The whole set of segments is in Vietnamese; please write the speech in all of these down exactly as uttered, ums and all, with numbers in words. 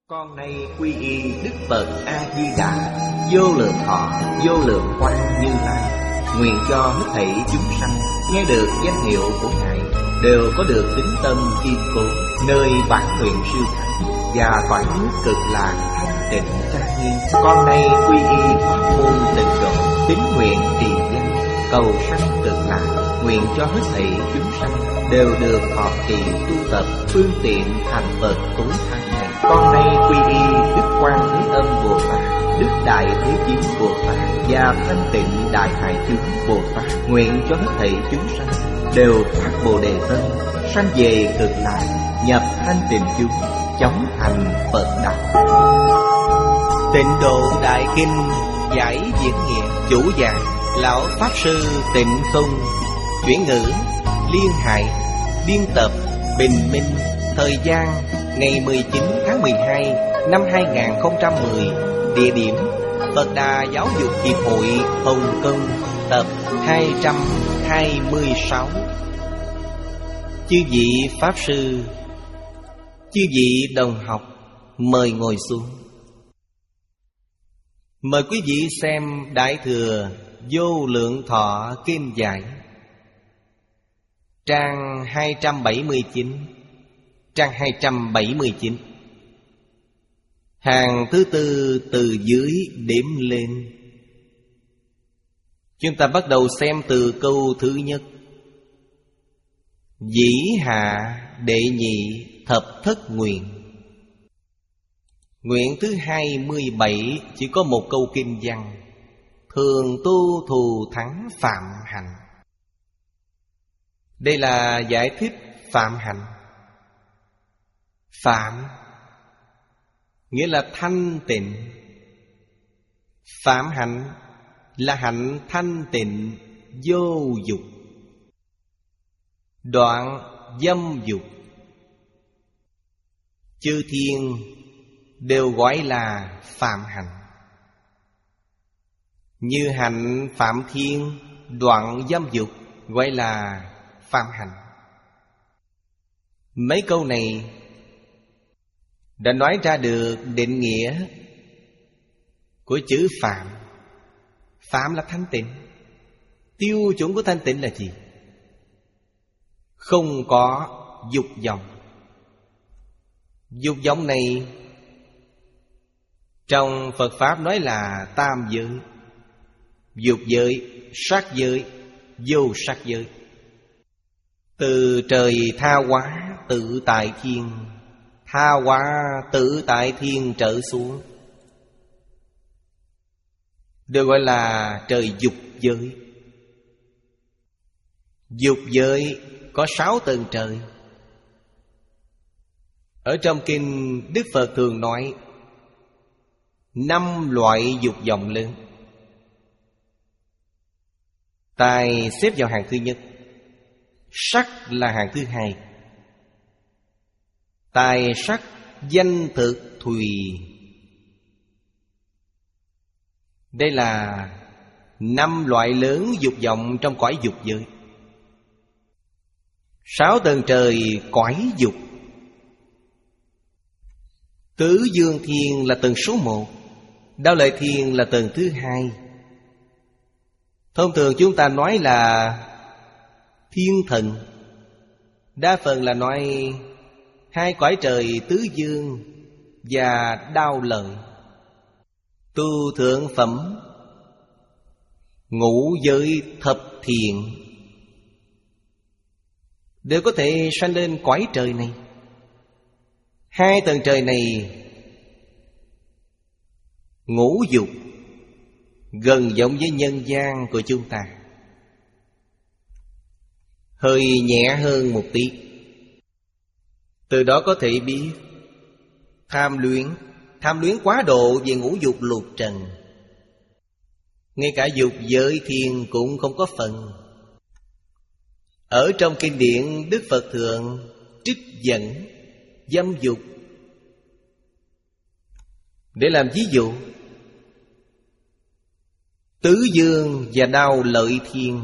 Con nay quy y Đức Phật A Di Đà, vô lượng thọ, vô lượng quang Như Lai. Nguyện cho hết thảy chúng sanh nghe được danh hiệu của Ngài đều có được tín tâm kiên cố, nơi bản nguyện siêu thắng và cõi nước cực lạc thanh tịnh trang nghiêm. Con nay quy y pháp môn tịnh độ, tín nguyện trì danh, cầu sanh cực lạc. Nguyện cho hết thảy chúng sanh đều được thọ trì tu tập phương tiện thành Phật tối thắng này. Con nay quy y Đức Quan Thế Âm Bồ Tát, Đức Đại Thế Chí Bồ Tát và Thanh Tịnh Đại Hải Chúng Bồ Tát. Nguyện cho hết thảy chúng sanh đều phát Bồ Đề tâm, sanh về cực lạc, nhập thanh tịnh chúng, chóng thành Phật đạo. Tịnh Độ Đại Kinh giải diễn nghĩa, chủ giảng lão pháp sư Tịnh Không, chuyển ngữ Liên Hải, biên tập Bình Minh. Thời gian ngày mười chín tháng mười hai năm hai nghìn không trăm mười. Địa điểm Phật Đà Giáo dục Hiệp hội Hồng Kông, tập hai trăm hai mươi sáu. Chư vị pháp sư, chư vị đồng học, mời ngồi xuống. Mời quý vị xem Đại Thừa Vô Lượng Thọ Kim Giải, trang hai trăm bảy mươi chín. Trang hai trăm bảy mươi chín, hàng thứ tư từ dưới đếm lên. Chúng ta bắt đầu xem từ câu thứ nhất. Dĩ hạ đệ nhị thập thất nguyện. Nguyện thứ hai mươi bảy chỉ có một câu kinh văn: thường tu thù thắng phạm hạnh. Đây là giải thích phạm hạnh. Phạm nghĩa là thanh tịnh, phạm hạnh là hạnh thanh tịnh vô dục, đoạn dâm dục. Chư thiên đều gọi là phạm hạnh. Như hạnh phạm thiên, đoạn dâm dục gọi là phạm hạnh. Mấy câu này đã nói ra được định nghĩa của chữ phạm. Phạm là thanh tịnh. Tiêu chuẩn của thanh tịnh là gì? Không có dục vọng. Dục vọng này trong Phật Pháp nói là tam giới: dục giới, sát giới, vô sát giới. Từ trời tha hóa tự tại thiên, tha hóa tự tại thiên trở xuống đều gọi là trời dục giới. Dục giới có sáu tầng trời. Ở trong kinh Đức Phật thường nói năm loại dục vọng lớn. Tài xếp vào hàng thứ nhất, sắc là hàng thứ hai. Tài sắc danh thực thùy. Đây là năm loại lớn dục vọng trong cõi dục giới. Sáu tầng trời cõi dục. Tứ Dương Thiên là tầng số một, Đao Lợi Thiên là tầng thứ hai. Thông thường chúng ta nói là thiên thần, đa phần là nói hai cõi trời tứ dương và đao lợi. Tu thượng phẩm ngũ giới thập thiện đều có thể sanh lên cõi trời này. Hai tầng trời này ngũ dục, gần giống với nhân gian của chúng ta, hơi nhẹ hơn một tí. Từ đó có thể biết tham luyến, tham luyến quá độ về ngũ dục lục trần, ngay cả dục giới thiên cũng không có phần. Ở trong kinh điển Đức Phật thường trích dẫn dâm dục để làm ví dụ. Tứ dương và đao lợi thiên,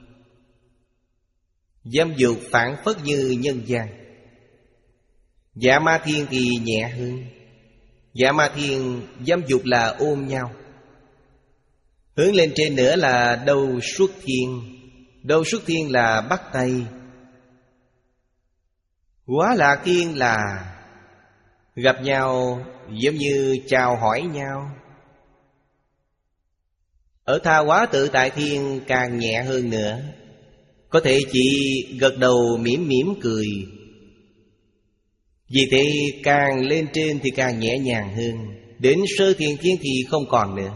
dâm dục phản phất như nhân gian. Dạ ma thiên thì nhẹ hơn, Dạ ma thiên dâm dục là ôm nhau. Hướng lên trên nữa là đâu xuất thiên. Đâu xuất thiên là bắt tay. Quá lạc thiên là gặp nhau giống như chào hỏi nhau. Ở tha hóa tự tại thiên càng nhẹ hơn nữa. Có thể chỉ gật đầu mỉm mỉm cười. Vì thế càng lên trên thì càng nhẹ nhàng hơn. Đến sơ thiền thiên thì không còn nữa.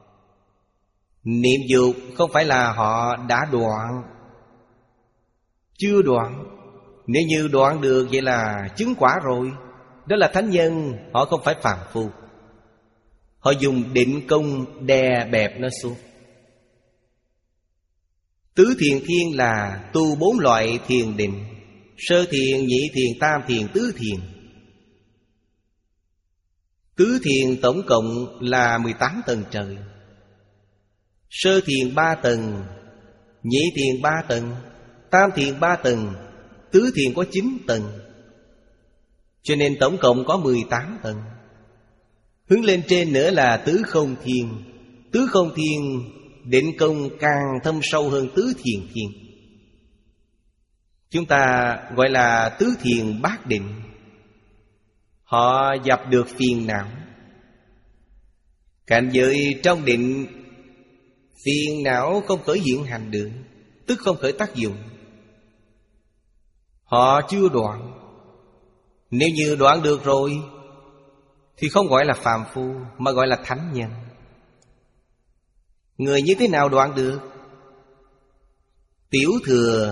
Niệm dục không phải là họ đã đoạn, chưa đoạn. Nếu như đoạn được vậy là chứng quả rồi. Đó là thánh nhân, họ không phải phàm phu. Họ dùng định công đè bẹp nó xuống. Tứ thiền thiên là tu bốn loại thiền định: sơ thiền, nhị thiền, tam thiền, tứ thiền. Tứ thiền tổng cộng là mười tám tầng trời. Sơ thiền ba tầng, nhị thiền ba tầng, tam thiền ba tầng, tứ thiền có chín tầng. Cho nên tổng cộng có mười tám tầng. Hướng lên trên nữa là tứ không thiên. Tứ không thiên định công càng thâm sâu hơn tứ thiền thiên. Chúng ta gọi là tứ thiền bát định. Họ dập được phiền não. Cảnh giới trong định, phiền não không khởi hiện hành được, tức không khởi tác dụng. Họ chưa đoạn. Nếu như đoạn được rồi thì không gọi là phàm phu, mà gọi là thánh nhân. Người như thế nào đoạn được? Tiểu thừa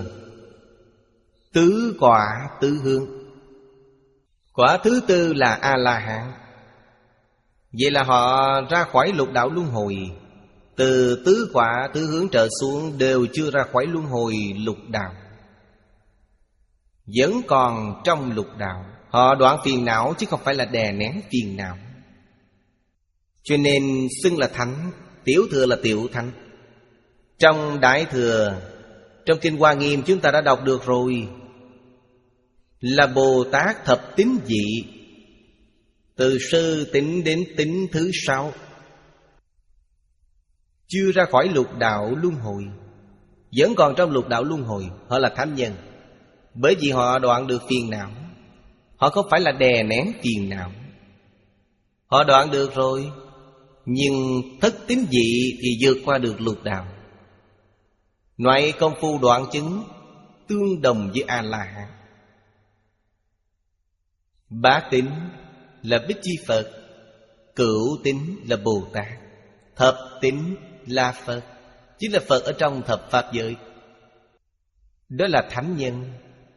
tứ quả tứ hướng. Quả thứ tư là A-la-hán. Vậy là họ ra khỏi lục đạo luân hồi. Từ tứ quả tứ hướng trở xuống đều chưa ra khỏi luân hồi lục đạo, vẫn còn trong lục đạo. Họ đoạn phiền não chứ không phải là đè nén phiền não. Cho nên xưng là thánh. Tiểu thừa là tiểu thánh. Trong Đại Thừa, trong Kinh Hoa Nghiêm chúng ta đã đọc được rồi, là Bồ Tát thập tín vị, từ sơ tín đến tín thứ sáu, chưa ra khỏi lục đạo luân hồi, vẫn còn trong lục đạo luân hồi. Họ là thánh nhân, bởi vì họ đoạn được phiền não. Họ không phải là đè nén phiền não. Họ đoạn được rồi, nhưng thất tín vị thì vượt qua được lục đạo. Loại công phu đoạn chứng tương đồng với A-la-hán. Bát tín là Bích Chi Phật, cửu tín là Bồ Tát, thập tín là Phật, chính là Phật ở trong thập pháp giới. Đó là thánh nhân.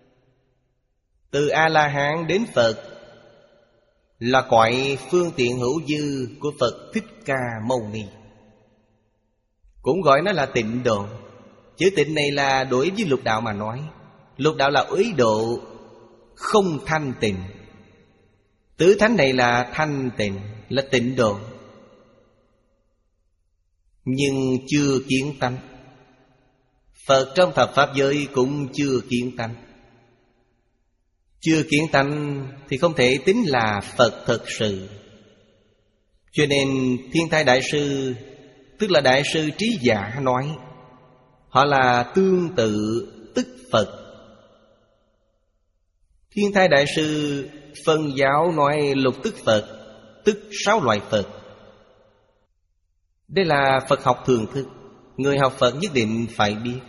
Từ A-la-hán đến Phật là cõi phương tiện hữu dư của Phật Thích Ca Mâu Ni. Cũng gọi nó là tịnh độ. Chữ tịnh này là đối với lục đạo mà nói. Lục đạo là uế độ, không thanh tịnh. Tứ thánh này là thanh tịnh, là tịnh độ, nhưng chưa kiến tánh. Phật trong thập pháp giới cũng chưa kiến tánh. Chưa kiến tánh thì không thể tính là Phật thật sự. Cho nên Thiên Thai Đại Sư, tức là Đại Sư Trí Giả nói, họ là tương tự tức Phật. Thiên Thai Đại Sư phân giáo nói lục tức Phật, tức sáu loại Phật. Đây là Phật học thường thức, người học Phật nhất định phải biết.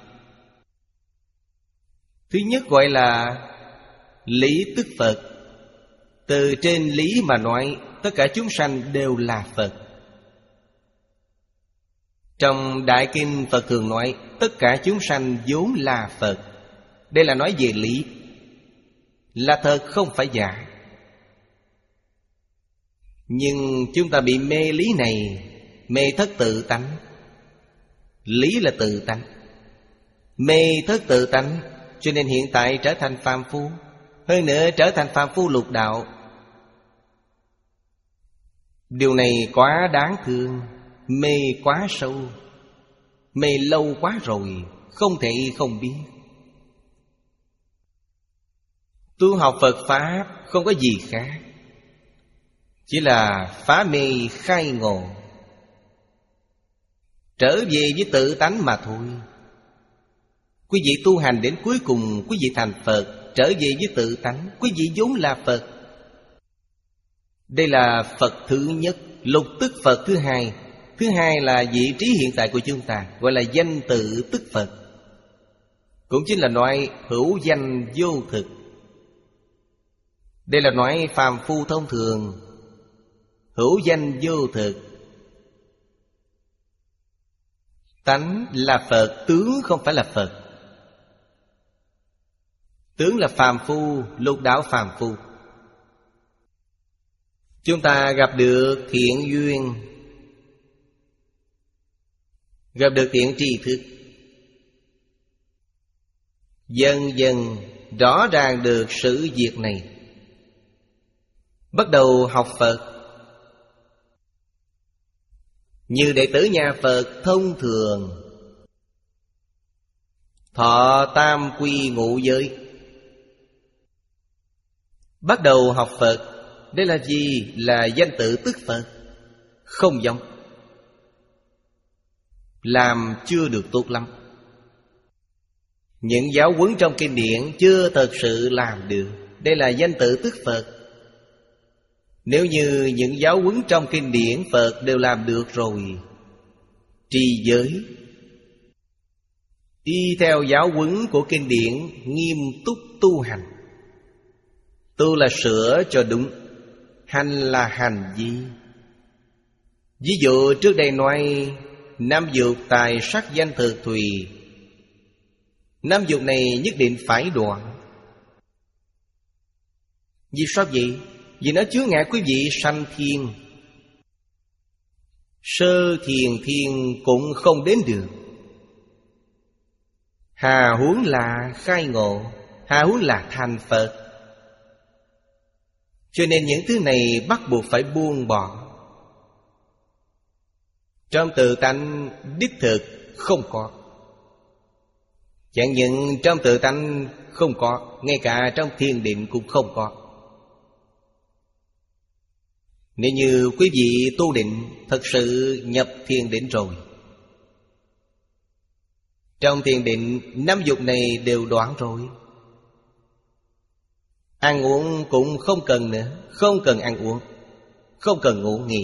Thứ nhất gọi là lý tức Phật. Từ trên lý mà nói, tất cả chúng sanh đều là Phật. Trong Đại Kinh Phật thường nói tất cả chúng sanh vốn là Phật. Đây là nói về lý, là thật không phải giả. Nhưng chúng ta bị mê lý này, mê thất tự tánh. Lý là tự tánh, mê thất tự tánh, cho nên hiện tại trở thành phàm phu. Hơn nữa trở thành phàm phu lục đạo. Điều này quá đáng thương. Mê quá sâu, mê lâu quá rồi, không thể không biết. Tu học Phật Pháp không có gì khác, chỉ là phá mê khai ngộ, trở về với tự tánh mà thôi. Quý vị tu hành đến cuối cùng, quý vị thành Phật, trở về với tự tánh, quý vị vốn là Phật. Đây là Phật thứ nhất, lục tức Phật thứ hai. Thứ hai là vị trí hiện tại của chúng ta, gọi là danh tự tức Phật. Cũng chính là nói hữu danh vô thực. Đây là nói phàm phu thông thường, hữu danh vô thực. Tánh là Phật, tướng không phải là Phật. Tướng là phàm phu, lục đạo phàm phu. Chúng ta gặp được thiện duyên, gặp được thiện tri thức, dần dần rõ ràng được sự việc này, bắt đầu học Phật. Như đệ tử nhà Phật thông thường, thọ tam quy ngũ giới, bắt đầu học Phật. Đây là gì? Là danh tự tức Phật. Không giống, làm chưa được tốt lắm. Những giáo huấn trong kinh điển chưa thật sự làm được. Đây là danh tự tức Phật. Nếu như những giáo huấn trong kinh điển Phật đều làm được rồi, trì giới, y theo giáo huấn của kinh điển, nghiêm túc tu hành. Tu là sửa cho đúng, hành là hành vi. Ví dụ trước đây nói năm dục tài sắc danh thực thùy, năm dục này nhất định phải đoạn. Vì sao vậy? Vì nó chướng ngại quý vị sanh thiên. Sơ thiền thiên cũng không đến được, hà huống là khai ngộ, hà huống là thành Phật. Cho nên những thứ này bắt buộc phải buông bỏ. Trong tự tánh đích thực không có. Chẳng những trong tự tánh không có, ngay cả trong thiền định cũng không có. Nếu như quý vị tu định, thật sự nhập thiền định rồi, trong thiền định năm dục này đều đoạn rồi. Ăn uống cũng không cần nữa, không cần ăn uống, không cần ngủ nghỉ.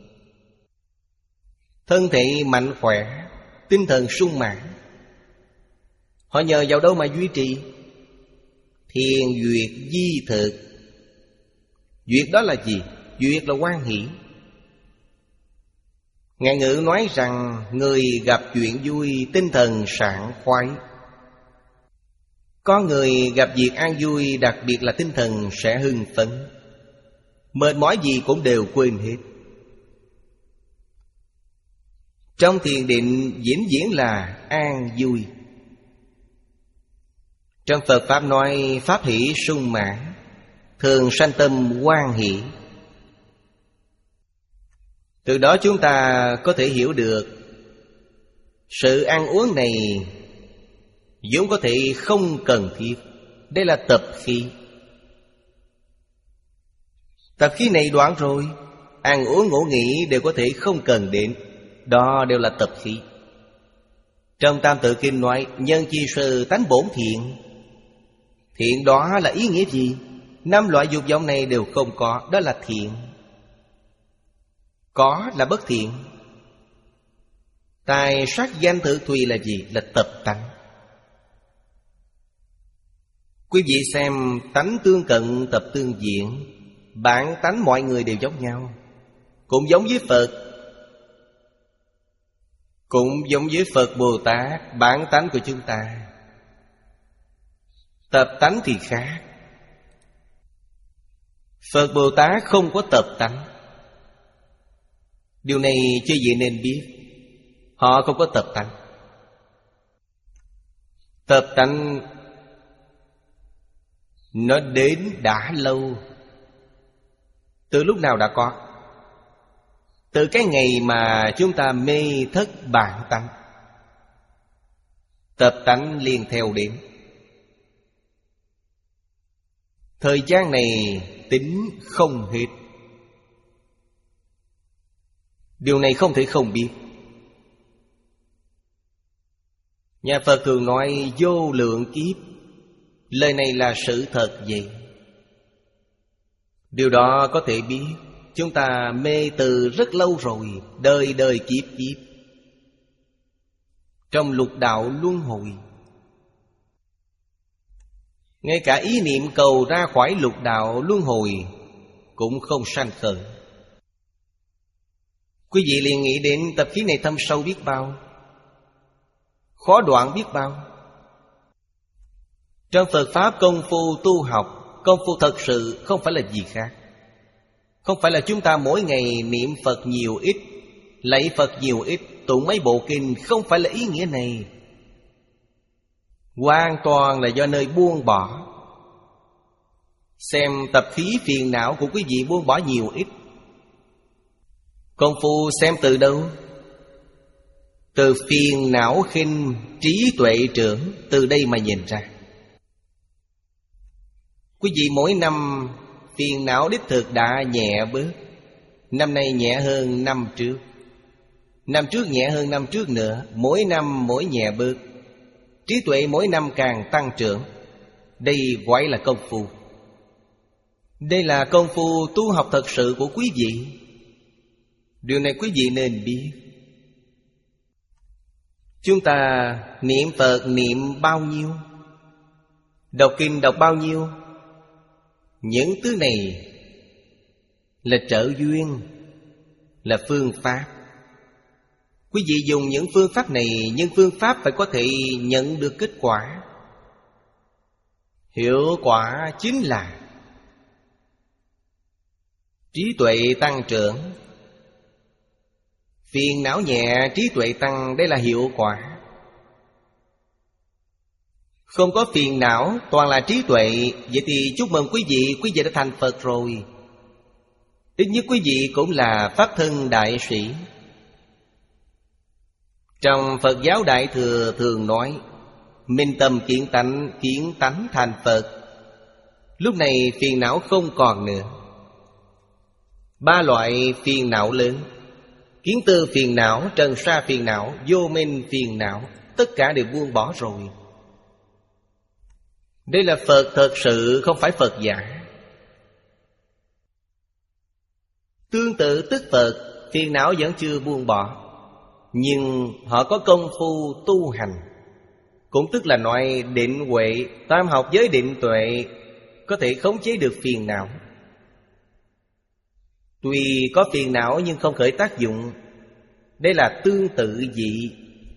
Thân thể mạnh khỏe, tinh thần sung mãn. Họ nhờ vào đâu mà duy trì? Thiền duyệt di thực. Duyệt đó là gì? Duyệt là hoan hỷ. Ngạn ngữ nói rằng người gặp chuyện vui, tinh thần sảng khoái. Có người gặp việc an vui, đặc biệt là tinh thần sẽ hưng phấn, mệt mỏi gì cũng đều quên hết. Trong thiền định vĩnh viễn là an vui. Trong Phật Pháp nói pháp hỷ sung mãn, thường sanh tâm hoan hỷ. Từ đó chúng ta có thể hiểu được sự ăn uống này vốn có thể không cần thiết. Đây là tập khí. Tập khí này đoạn rồi, ăn uống ngủ nghỉ đều có thể không cần đến. Đó đều là tập khí. Trong Tam Tự Kinh nói nhân chi sư tánh bổn thiện. Thiện đó là ý nghĩa gì? Năm loại dục vọng này đều không có, đó là thiện. Có là bất thiện. Tài sắc danh thực thùy là gì? Là tập tánh. Quý vị xem tánh tương cận tập tương diện. Bản tánh mọi người đều giống nhau, cũng giống với Phật, cũng giống với Phật Bồ Tát. Bản tánh của chúng ta, tập tánh thì khác. Phật Bồ Tát không có tập tánh. Điều này chư vị nên biết. Họ không có tập tánh. Tập tánh nó đến đã lâu. Từ lúc nào đã có? Từ cái ngày mà chúng ta mê thất bản tánh, tập tánh liền theo đến. Thời gian này tính không hết. Điều này không thể không biết. Nhà Phật thường nói vô lượng kiếp. Lời này là sự thật vậy. Điều đó có thể biết chúng ta mê từ rất lâu rồi, đời đời kiếp kiếp, trong lục đạo luân hồi. Ngay cả ý niệm cầu ra khỏi lục đạo luân hồi cũng không sanh khởi. Quý vị liền nghĩ đến tập khí này thâm sâu biết bao, khó đoạn biết bao. Trong Phật Pháp công phu tu học, công phu thật sự không phải là gì khác. Không phải là chúng ta mỗi ngày niệm Phật nhiều ít, lạy Phật nhiều ít, tụng mấy bộ kinh. Không phải là ý nghĩa này. Hoàn toàn là do nơi buông bỏ. Xem tập khí phiền não của quý vị buông bỏ nhiều ít. Công phu xem từ đâu? Từ phiền não khinh, trí tuệ trưởng. Từ đây mà nhìn ra. Quý vị mỗi năm phiền não đích thực đã nhẹ bớt. Năm nay nhẹ hơn năm trước, năm trước nhẹ hơn năm trước nữa. Mỗi năm mỗi nhẹ bớt. Trí tuệ mỗi năm càng tăng trưởng. Đây gọi là công phu. Đây là công phu tu học thật sự của quý vị. Điều này quý vị nên biết. Chúng ta niệm Phật niệm bao nhiêu, đọc kinh đọc bao nhiêu, những thứ này là trợ duyên, là phương pháp. Quý vị dùng những phương pháp này, nhưng phương pháp phải có thể nhận được kết quả. Hiệu quả chính là trí tuệ tăng trưởng. Phiền não nhẹ, trí tuệ tăng, đây là hiệu quả. Không có phiền não, toàn là trí tuệ. Vậy thì chúc mừng quý vị, quý vị đã thành Phật rồi. Ít nhất quý vị cũng là Pháp thân đại sĩ. Trong Phật giáo Đại Thừa thường nói minh tâm kiến tánh, kiến tánh thành Phật. Lúc này phiền não không còn nữa. Ba loại phiền não lớn: kiến tư phiền não, trần sa phiền não, vô minh phiền não, tất cả đều buông bỏ rồi. Đây là Phật thật sự, không phải Phật giả. Tương tự tức Phật, phiền não vẫn chưa buông bỏ, nhưng họ có công phu tu hành. Cũng tức là nói định huệ, tam học giới định tuệ, có thể khống chế được phiền não. Tuy có phiền não nhưng không khởi tác dụng. Đây là tương tự dị.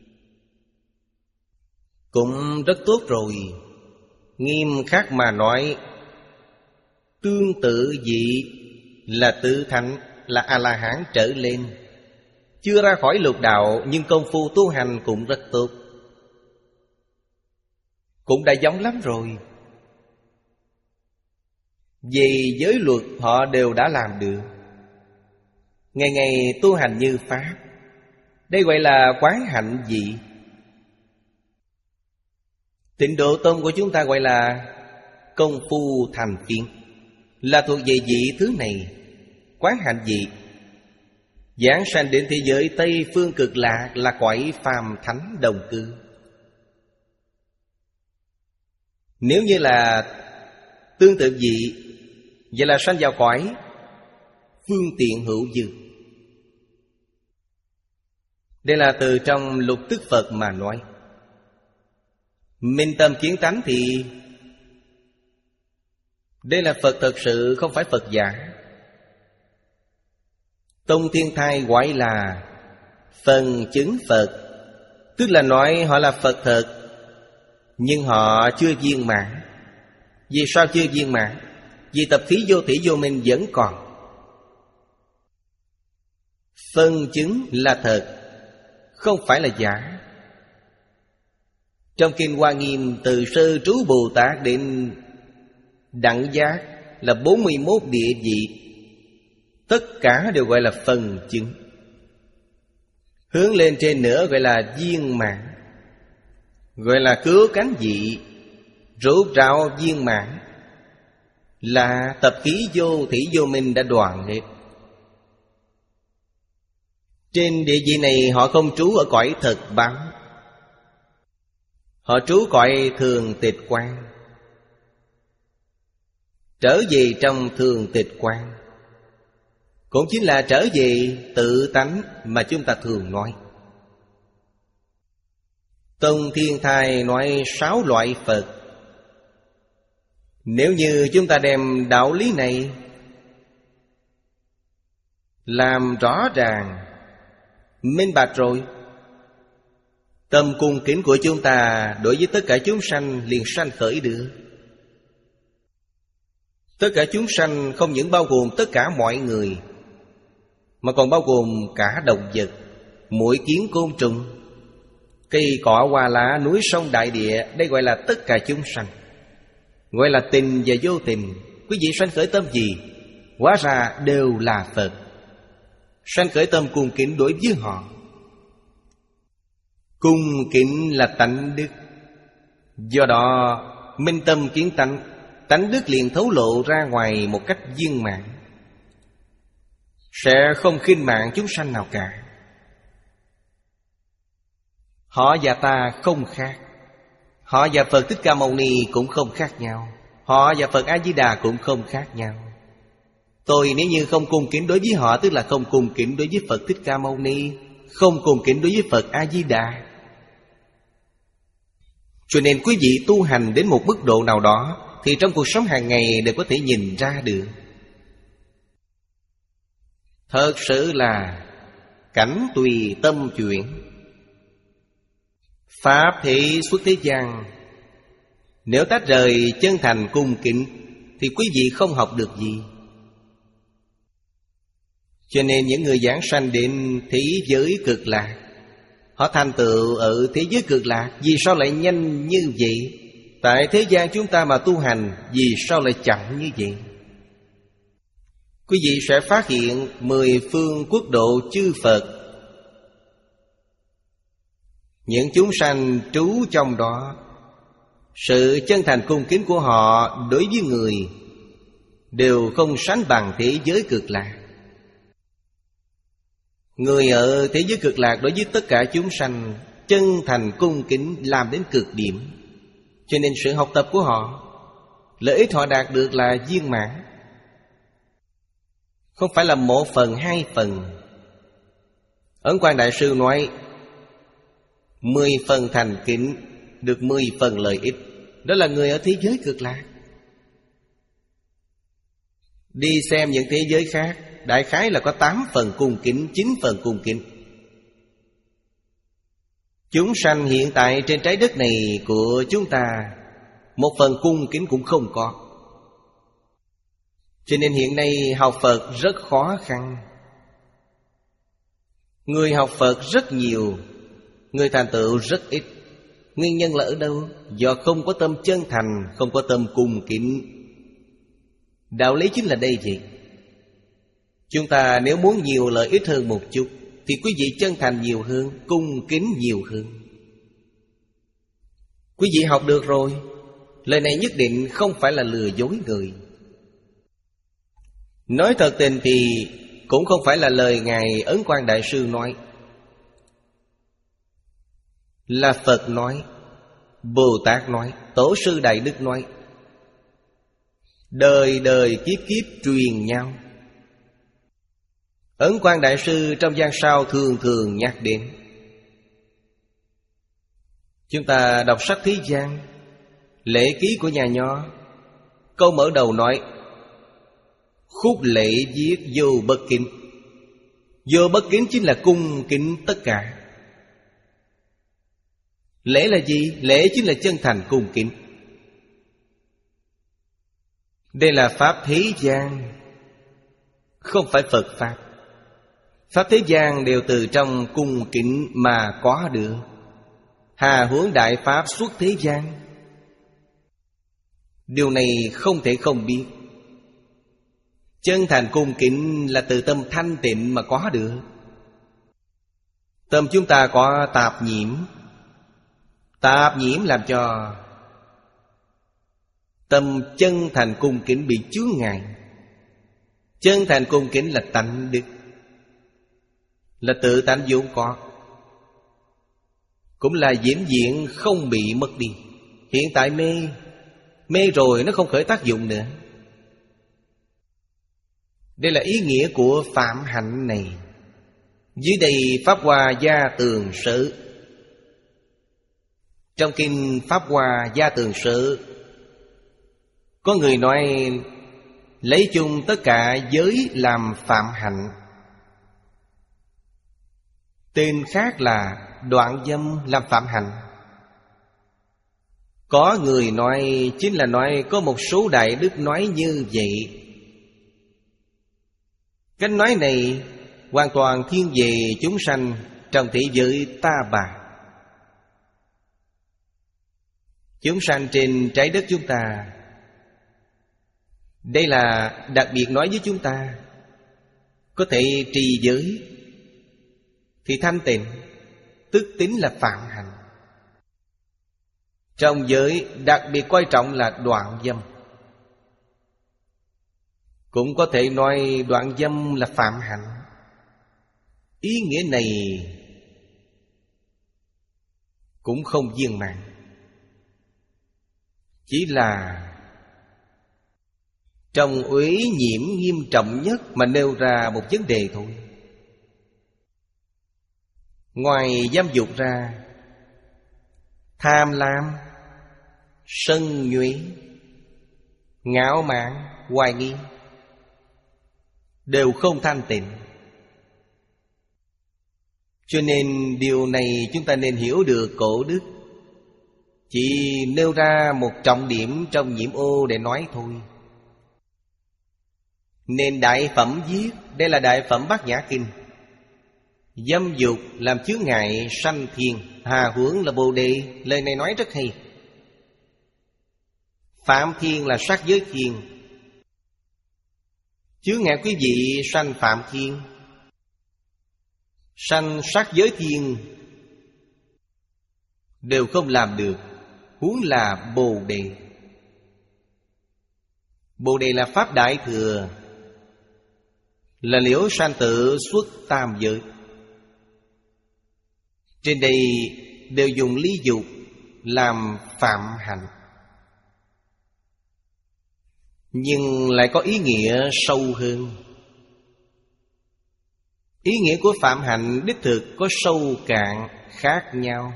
Cũng rất tốt rồi. Nghiêm khắc mà nói, tương tự dị là tự thánh, là A-la-hán trở lên. Chưa ra khỏi lục đạo, nhưng công phu tu hành cũng rất tốt, cũng đã giống lắm rồi. Về giới luật họ đều đã làm được. Ngày ngày tu hành như Pháp. Đây gọi là quán hạnh dị. Tịnh Độ Tông của chúng ta gọi là công phu thành phiến, là thuộc về dị thứ này. Quán hạnh dị. Giảng sanh đến thế giới Tây Phương Cực Lạc là cõi phàm thánh đồng cư. Nếu như là tương tự dị, vậy là sanh vào cõi phương tiện hữu dư. Đây là từ trong lục tức Phật mà nói. Minh tâm kiến tánh thì đây là Phật thật sự, không phải Phật giả. Tông Thiên Thai gọi là phần chứng Phật, tức là nói họ là Phật thật, nhưng họ chưa viên mãn. Vì sao chưa viên mãn? Vì tập khí vô thủy vô minh vẫn còn. Phân chứng là thật, không phải là giả. Trong Kinh Hoa Nghiêm, từ Sơ Trú Bồ Tát đến Đẳng Giác là bốn mươi mốt địa vị, tất cả đều gọi là phần chứng. Hướng lên trên nữa gọi là viên mãn, gọi là cứu cánh dị, rốt ráo viên mãn, là tập khí vô thủy vô minh đã đoạn hết. Trên địa vị này họ không trú ở cõi thực báo, họ trú cõi thường tịch quan, trở về trong thường tịch quan, cũng chính là trở về tự tánh mà chúng ta thường nói. Tông Thiên Thai nói sáu loại Phật. Nếu như chúng ta đem đạo lý này làm rõ ràng, minh bạch rồi, tâm cung kính của chúng ta đối với tất cả chúng sanh liền sanh khởi được. Tất cả chúng sanh không những bao gồm tất cả mọi người, mà còn bao gồm cả động vật, muỗi kiến côn trùng, cây cỏ hoa lá, núi sông đại địa. Đây gọi là tất cả chúng sanh, gọi là tình và vô tình. Quý vị sanh khởi tâm gì? Hóa ra đều là Phật. Sanh khởi tâm cung kính đối với họ. Cung kính là tánh đức. Do đó minh tâm kiến tánh, tánh đức liền thấu lộ ra ngoài một cách viên mãn, sẽ không khinh mạng chúng sanh nào cả. Họ và ta không khác, họ và Phật Thích Ca Mâu Ni cũng không khác nhau, họ và Phật A Di Đà cũng không khác nhau. Tôi nếu như không cung kính đối với họ, tức là không cung kính đối với Phật Thích Ca Mâu Ni, không cung kính đối với Phật A Di Đà. Cho nên quý vị tu hành đến một mức độ nào đó thì trong cuộc sống hàng ngày đều có thể nhìn ra được. Thật sự là cảnh tùy tâm chuyển. Pháp thị xuất thế gian, nếu tách rời chân thành cung kính thì quý vị không học được gì. Cho nên những người giảng sanh đến thế giới cực lạc, họ thành tựu ở thế giới cực lạc. Vì sao lại nhanh như vậy? Tại thế gian chúng ta mà tu hành, vì sao lại chậm như vậy? Quý vị sẽ phát hiện mười phương quốc độ chư Phật, những chúng sanh trú trong đó, sự chân thành cung kính của họ đối với người đều không sánh bằng thế giới cực lạc. Người ở thế giới cực lạc đối với tất cả chúng sanh chân thành cung kính làm đến cực điểm. Cho nên sự học tập của họ, lợi ích họ đạt được là viên mãn, không phải là một phần hai phần. Ấn Quang Đại Sư nói mười phần thành kính được mười phần lợi ích. Đó là người ở thế giới cực lạc. Đi xem những thế giới khác, đại khái là có tám phần cung kính, chín phần cung kính. Chúng sanh hiện tại trên trái đất này của chúng ta, một phần cung kính cũng không có. Cho nên hiện nay học Phật rất khó khăn. Người học Phật rất nhiều, người thành tựu rất ít. Nguyên nhân là ở đâu? Do không có tâm chân thành, không có tâm cung kính. Đạo lý chính là đây vậy. Chúng ta nếu muốn nhiều lợi ích hơn một chút thì quý vị chân thành nhiều hơn, cung kính nhiều hơn. Quý vị học được rồi, lời này nhất định không phải là lừa dối người. Nói thật tình thì cũng không phải là lời Ngài Ấn Quang Đại Sư nói, là Phật nói, Bồ Tát nói, Tổ sư Đại Đức nói. Đời đời kiếp kiếp truyền nhau. Ấn Quang Đại Sư trong gian sao thường thường nhắc đến. Chúng ta đọc sách thế gian, lễ ký của nhà Nho, câu mở đầu nói khúc lễ viết vô bất kính. Vô bất kính chính là cung kính tất cả. Lễ là gì? Lễ chính là chân thành cung kính. Đây là Pháp thế gian, không phải Phật Pháp. Pháp thế gian đều từ trong cung kính mà có được. Hà huống Đại Pháp xuất thế gian. Điều này không thể không biết. Chân thành cung kính là từ tâm thanh tịnh mà có được. Tâm chúng ta có tạp nhiễm. Tạp nhiễm làm cho tâm chân thành cung kính bị chướng ngại. Chân thành cung kính là tánh đức. là tự tánh vốn có, cũng là vĩnh viễn không bị mất đi. Hiện tại mê, mê rồi nó không khởi tác dụng nữa. Đây là ý nghĩa của phạm hạnh này. Dưới đây Pháp Hoa Gia Tường Sử, trong kinh Pháp Hoa Gia Tường Sử, có người nói lấy chung tất cả giới làm phạm hạnh. Tên khác là đoạn dâm làm phạm hạnh. Có người nói chính là nói có một số đại đức nói như vậy. Cách nói này hoàn toàn thiên về chúng sanh trong thế giới ta bà. Chúng sanh trên trái đất chúng ta, đây là đặc biệt nói với chúng ta, có thể trì giới thì thanh tịnh, tức tính là phạm hạnh. Trong giới đặc biệt coi trọng là đoạn dâm. Cũng có thể nói đoạn dâm là phạm hạnh. Ý nghĩa này cũng không viên mãn, chỉ là trong uế nhiễm nghiêm trọng nhất mà nêu ra một vấn đề thôi. Ngoài dâm dục ra, tham lam, sân nhuệ, ngạo mạn, hoài nghi đều không thanh tịnh. Cho nên điều này chúng ta nên hiểu được cổ đức. Chỉ nêu ra một trọng điểm trong nhiễm ô để nói thôi. Nên đại phẩm viết, đây là đại phẩm Bát Nhã Kinh. Dâm dục làm chướng ngại sanh thiên, hà huống là Bồ Đề. Lời này nói rất hay. Phạm thiên là sát giới thiên, chướng ngại quý vị sanh phạm thiên, sanh sát giới thiên đều không làm được, huống là Bồ Đề. Bồ Đề là Pháp Đại Thừa, là liễu sanh tử xuất tam giới. Trên đây đều dùng ly dục làm phạm hạnh, nhưng lại có ý nghĩa sâu hơn. Ý nghĩa của phạm hạnh đích thực có sâu cạn khác nhau.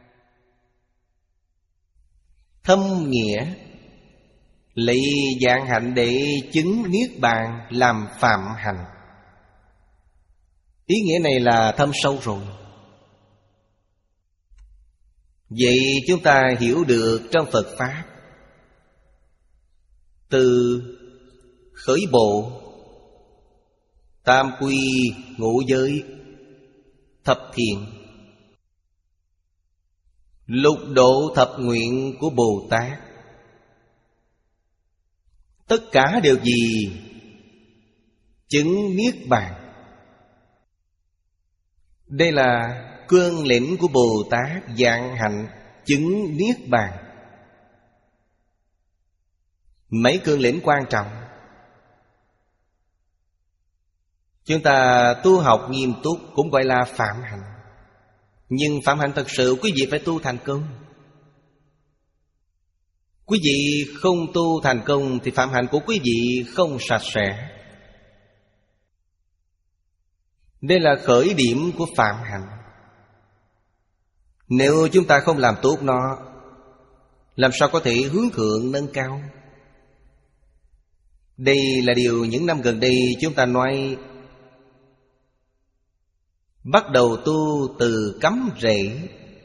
Thâm nghĩa lấy dạng hạnh để chứng niết bàn làm phạm hạnh. Ý nghĩa này là thâm sâu rồi. Vậy chúng ta hiểu được trong Phật Pháp, từ khởi bộ, tam quy, ngũ giới, thập thiện, lục độ thập nguyện của Bồ Tát, tất cả đều gì? Chứng niết bàn. Đây là cương lĩnh của Bồ Tát dạng hạnh chứng niết bàn. Mấy cương lĩnh quan trọng, chúng ta tu học nghiêm túc cũng gọi là phạm hạnh. Nhưng phạm hạnh thật sự quý vị phải tu thành công. Quý vị không tu thành công thì phạm hạnh của quý vị không sạch sẽ. Đây là khởi điểm của phạm hạnh. Nếu chúng ta không làm tốt nó, làm sao có thể hướng thượng nâng cao? Đây là điều những năm gần đây chúng ta nói bắt đầu tu từ cắm rễ.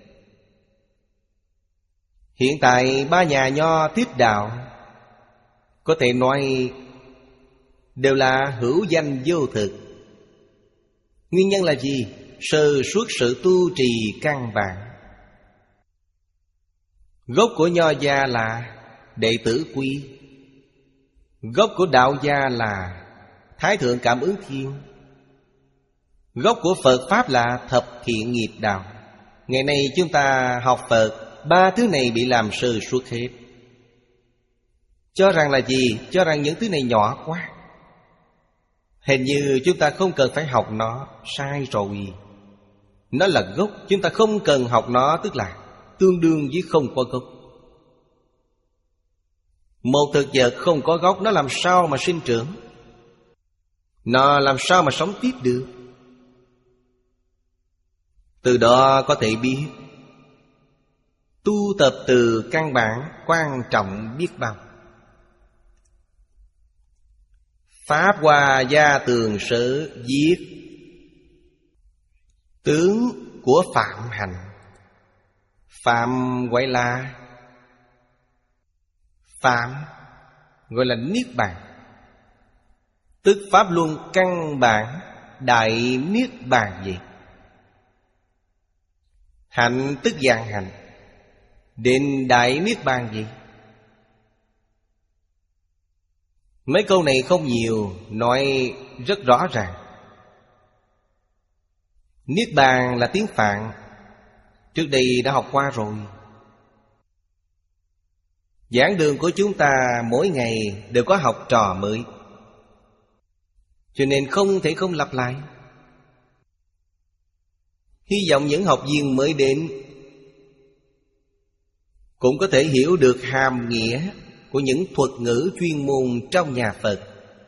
Hiện tại ba nhà Nho Tiếp Đạo có thể nói đều là hữu danh vô thực. Nguyên nhân là gì? Sơ suất sự tu trì căn bản. Gốc của Nho gia là đệ tử quy, gốc của Đạo gia là Thái Thượng Cảm Ứng Thiên, gốc của Phật Pháp là Thập Thiện Nghiệp Đạo. Ngày nay chúng ta học Phật, ba thứ này bị làm sơ suất hết. Cho rằng là gì? Cho rằng những thứ này nhỏ quá, Hình như chúng ta không cần phải học nó. Sai rồi. Nó là gốc, chúng ta không cần học nó, tức là tương đương với không có gốc. Một thực vật không có gốc, nó làm sao mà sinh trưởng? Nó làm sao mà sống tiếp được? Từ đó có thể biết tu tập từ căn bản quan trọng biết bao. Pháp Hoa Gia Tường Sử viết tướng của phạm hạnh. Phạm gọi là Phạm gọi là Niết Bàn, tức Pháp Luân căn bản Đại Niết Bàn gì? Hạnh tức dạng hạnh. Đến Đại Niết Bàn gì? Mấy câu này không nhiều, nói rất rõ ràng. Niết Bàn là tiếng Phạn, trước đây đã học qua rồi. Giảng đường của chúng ta mỗi ngày đều có học trò mới, cho nên không thể không lặp lại. Hy vọng những học viên mới đến cũng có thể hiểu được hàm nghĩa của những thuật ngữ chuyên môn trong nhà Phật.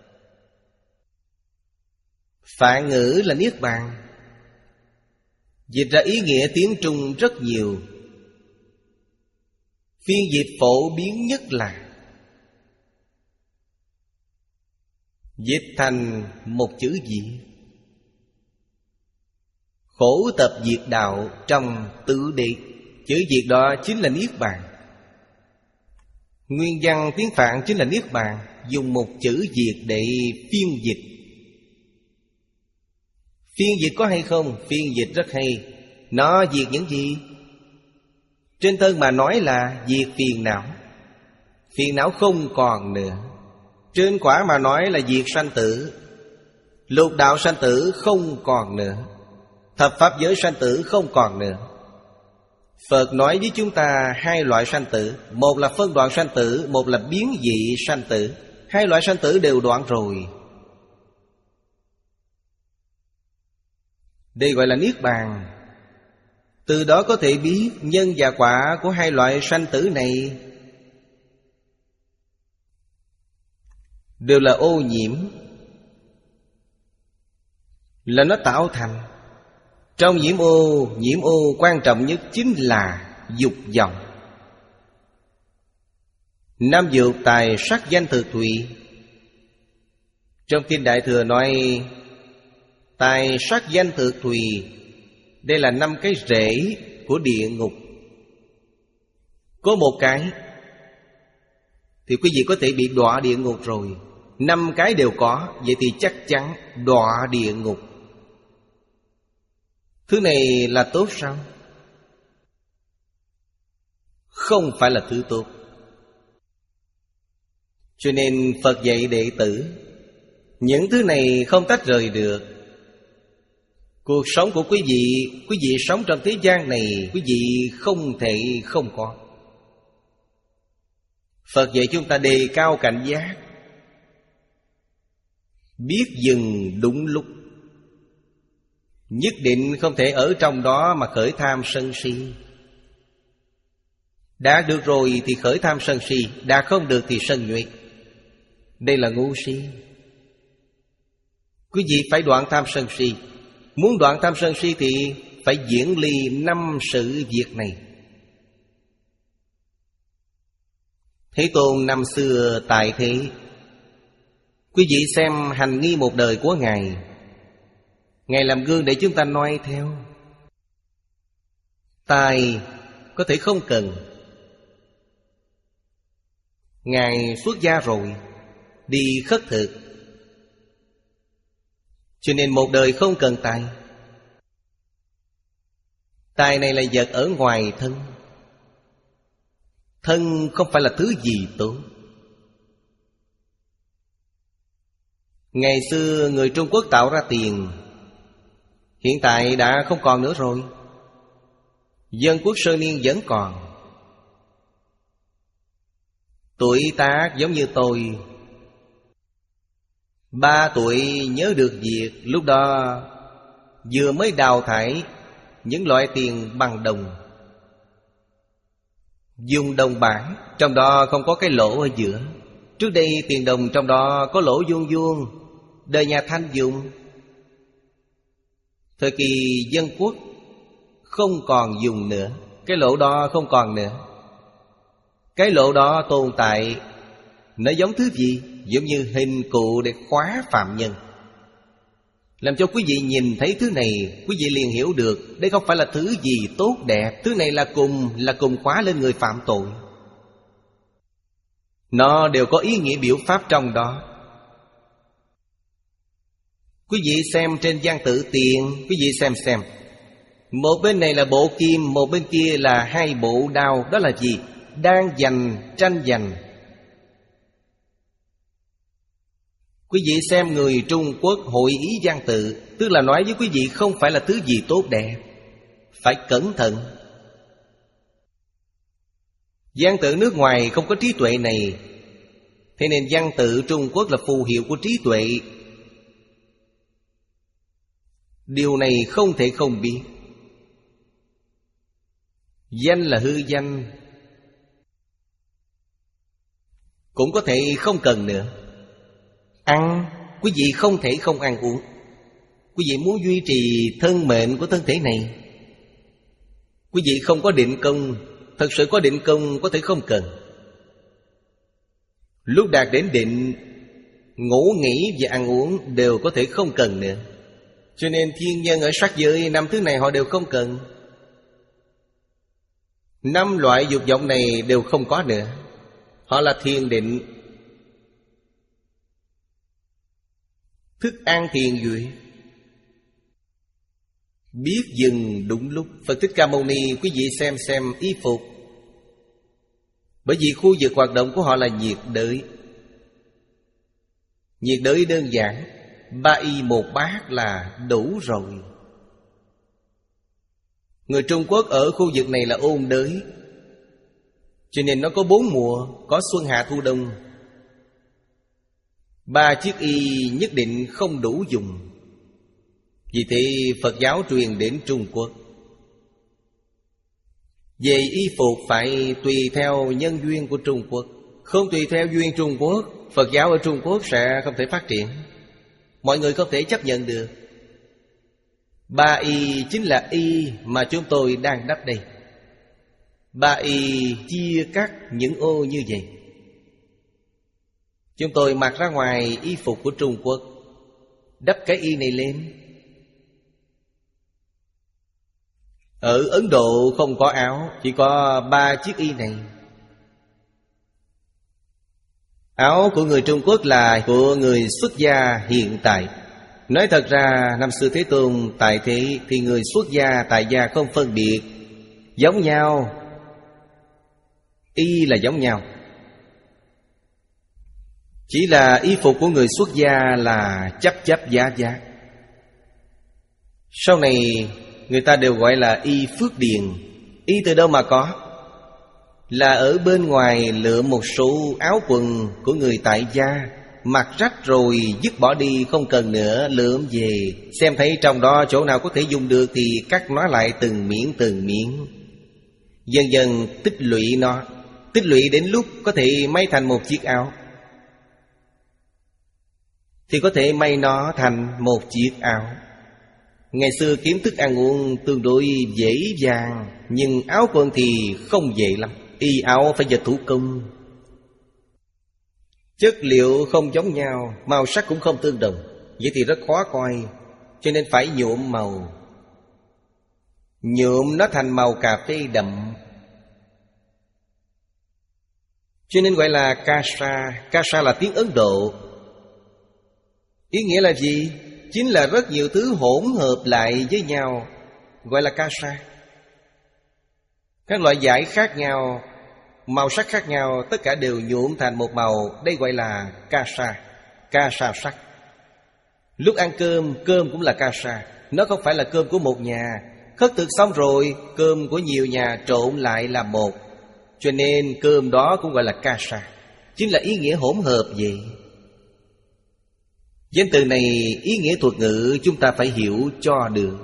Phạn ngữ là Niết Bàn, dịch ra ý nghĩa tiếng Trung rất nhiều. Phiên dịch phổ biến nhất là dịch thành một chữ diệt. Khổ tập diệt đạo trong tứ đệ, chữ diệt đó chính là Niết Bàn. Nguyên văn tiếng Phạn chính là Niết Bàn, dùng một chữ diệt để phiên dịch. Phiên dịch có hay không? Phiên dịch rất hay. Nó diệt những gì? Trên thân mà nói là diệt phiền não. Phiền não không còn nữa. Trên quả mà nói là diệt sanh tử. Lục đạo sanh tử không còn nữa. Thập pháp giới sanh tử không còn nữa. Phật nói với chúng ta hai loại sanh tử. Một là phân đoạn sanh tử, một là biến dị sanh tử. Hai loại sanh tử đều đoạn rồi. Đây gọi là Niết Bàn. Từ đó có thể biết nhân và quả của hai loại sanh tử này đều là ô nhiễm, là nó tạo thành. Trong nhiễm ô, nhiễm ô quan trọng nhất chính là dục vọng. Năm dục tài sắc danh thực thùy. Trong Kinh Đại Thừa nói tài sắc danh thực thùy, đây là năm cái rễ của địa ngục. Có một cái thì quý vị có thể bị đọa địa ngục rồi. Năm cái đều có, vậy thì chắc chắn đọa địa ngục. Thứ này là tốt sao? Không phải là thứ tốt. Cho nên Phật dạy đệ tử, những thứ này không tách rời được. Cuộc sống của quý vị, quý vị sống trong thế gian này, quý vị không thể không có. Phật dạy chúng ta đề cao cảnh giác, biết dừng đúng lúc. Nhất định không thể ở trong đó mà khởi tham sân si. Đã được rồi thì khởi tham sân si, đã không được thì sân nhuệ. Đây là ngu si. Quý vị phải đoạn tham sân si. Muốn đoạn tham sân si thì phải diễn ly năm sự việc này. Thế Tôn năm xưa tại thế, quý vị xem hành nghi một đời của Ngài. Ngài làm gương để chúng ta noi theo. Tai có thể không cần. Ngài xuất gia rồi, đi khất thực, cho nên một đời không cần tai. Tai này là vật ở ngoài thân. Thân không phải là thứ gì tốt. Ngày xưa người Trung Quốc tạo ra tiền, hiện tại đã không còn nữa rồi. Dân quốc sơ niên vẫn còn. Tuổi tác giống như tôi, Ba tuổi nhớ được việc lúc đó vừa mới đào thải những loại tiền bằng đồng, dùng đồng bảng, trong đó không có cái lỗ ở giữa. Trước đây tiền đồng trong đó có lỗ vuông vuông, đời nhà Thanh dùng. Thời kỳ dân quốc không còn dùng nữa, cái lỗ đó không còn nữa. Cái lỗ đó tồn tại, nó giống thứ gì? Giống như hình cụ để khóa phạm nhân, làm cho quý vị nhìn thấy thứ này, quý vị liền hiểu được đây không phải là thứ gì tốt đẹp. Thứ này là cùng là cùng khóa lên người phạm tội. Nó đều có ý nghĩa biểu pháp trong đó. Quý vị xem trên văn tự tiền, quý vị xem xem, một bên này là bộ kim, một bên kia là hai bộ đao. Đó là gì? Đang giành, tranh giành. Quý vị xem người Trung Quốc hội ý văn tự, tức là nói với quý vị không phải là thứ gì tốt đẹp, phải cẩn thận. Văn tự nước ngoài không có trí tuệ này, thế nên văn tự Trung Quốc là phù hiệu của trí tuệ. Điều này không thể không biết. Danh là hư danh, cũng có thể không cần nữa. Ăn, quý vị không thể không ăn uống. Quý vị muốn duy trì thân mệnh của thân thể này, quý vị không có định công. Thật sự có định công có thể không cần. Lúc đạt đến định, ngủ nghỉ và ăn uống đều có thể không cần nữa. Cho nên thiên nhân ở sắc giới năm thứ này họ đều không cần. Năm loại dục vọng này đều không có nữa. Họ là thiền định. Thức ăn thiền duyệt, biết dừng đúng lúc. Phật Thích Ca Mâu Ni, quý vị xem xem y phục. Bởi vì khu vực hoạt động của họ là nhiệt đới. Nhiệt đới đơn giản, ba y một bát là đủ rồi. Người Trung Quốc ở khu vực này là ôn đới, cho nên nó có bốn mùa, có xuân hạ thu đông. Ba chiếc y nhất định không đủ dùng. Vì thế Phật giáo truyền đến Trung Quốc. Về y phục phải tùy theo nhân duyên của Trung Quốc. Không tùy theo duyên Trung Quốc, Phật giáo ở Trung Quốc sẽ không thể phát triển. Mọi người không thể chấp nhận được. Ba y chính là y mà chúng tôi đang đắp đây. Ba y chia cắt những ô như vậy. Chúng tôi mặc ra ngoài y phục của Trung Quốc, đắp cái y này lên. Ở Ấn Độ không có áo, chỉ có ba chiếc y này. Áo của người Trung Quốc là của người xuất gia hiện tại. Nói thật ra năm xưa Thế Tôn tại thế thì người xuất gia tại gia không phân biệt, giống nhau. Y là giống nhau. Chỉ là y phục của người xuất gia là chấp chấp giá giá. Sau này người ta đều gọi là y phước điền. Y từ đâu mà có? Là ở bên ngoài lựa một số áo quần của người tại gia, mặc rách rồi dứt bỏ đi không cần nữa, lượm về, xem thấy trong đó chỗ nào có thể dùng được thì cắt nó lại từng miếng từng miếng. Dần dần tích lũy nó, tích lũy đến lúc có thể may thành một chiếc áo, thì có thể may nó thành một chiếc áo. Ngày xưa kiếm thức ăn uống tương đối dễ dàng, nhưng áo quần thì không dễ lắm. Y áo phải dệt thủ công, chất liệu không giống nhau, màu sắc cũng không tương đồng, vậy thì rất khó coi. Cho nên phải nhuộm màu, nhuộm nó thành màu cà phê đậm, cho nên gọi là Kasa. Kasa là tiếng Ấn Độ. Ý nghĩa là gì? Chính là rất nhiều thứ hỗn hợp lại với nhau, gọi là Kasa. Các loại vải khác nhau, màu sắc khác nhau, tất cả đều nhuộm thành một màu. Đây gọi là Kasa, Kasa sắc. Lúc ăn cơm, cơm cũng là Kasa. Nó không phải là cơm của một nhà. Khất thực xong rồi, cơm của nhiều nhà trộn lại là một, cho nên cơm đó cũng gọi là Kasa. Chính là ý nghĩa hỗn hợp vậy. Danh từ này ý nghĩa thuật ngữ chúng ta phải hiểu cho được.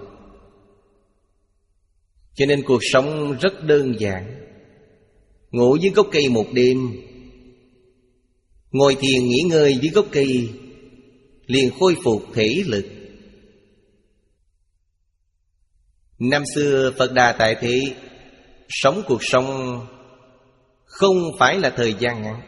Cho nên cuộc sống rất đơn giản. Ngủ dưới gốc cây một đêm, ngồi thiền nghỉ ngơi dưới gốc cây, liền khôi phục thể lực. Năm xưa Phật Đà tại thế sống cuộc sống không phải là thời gian ngắn.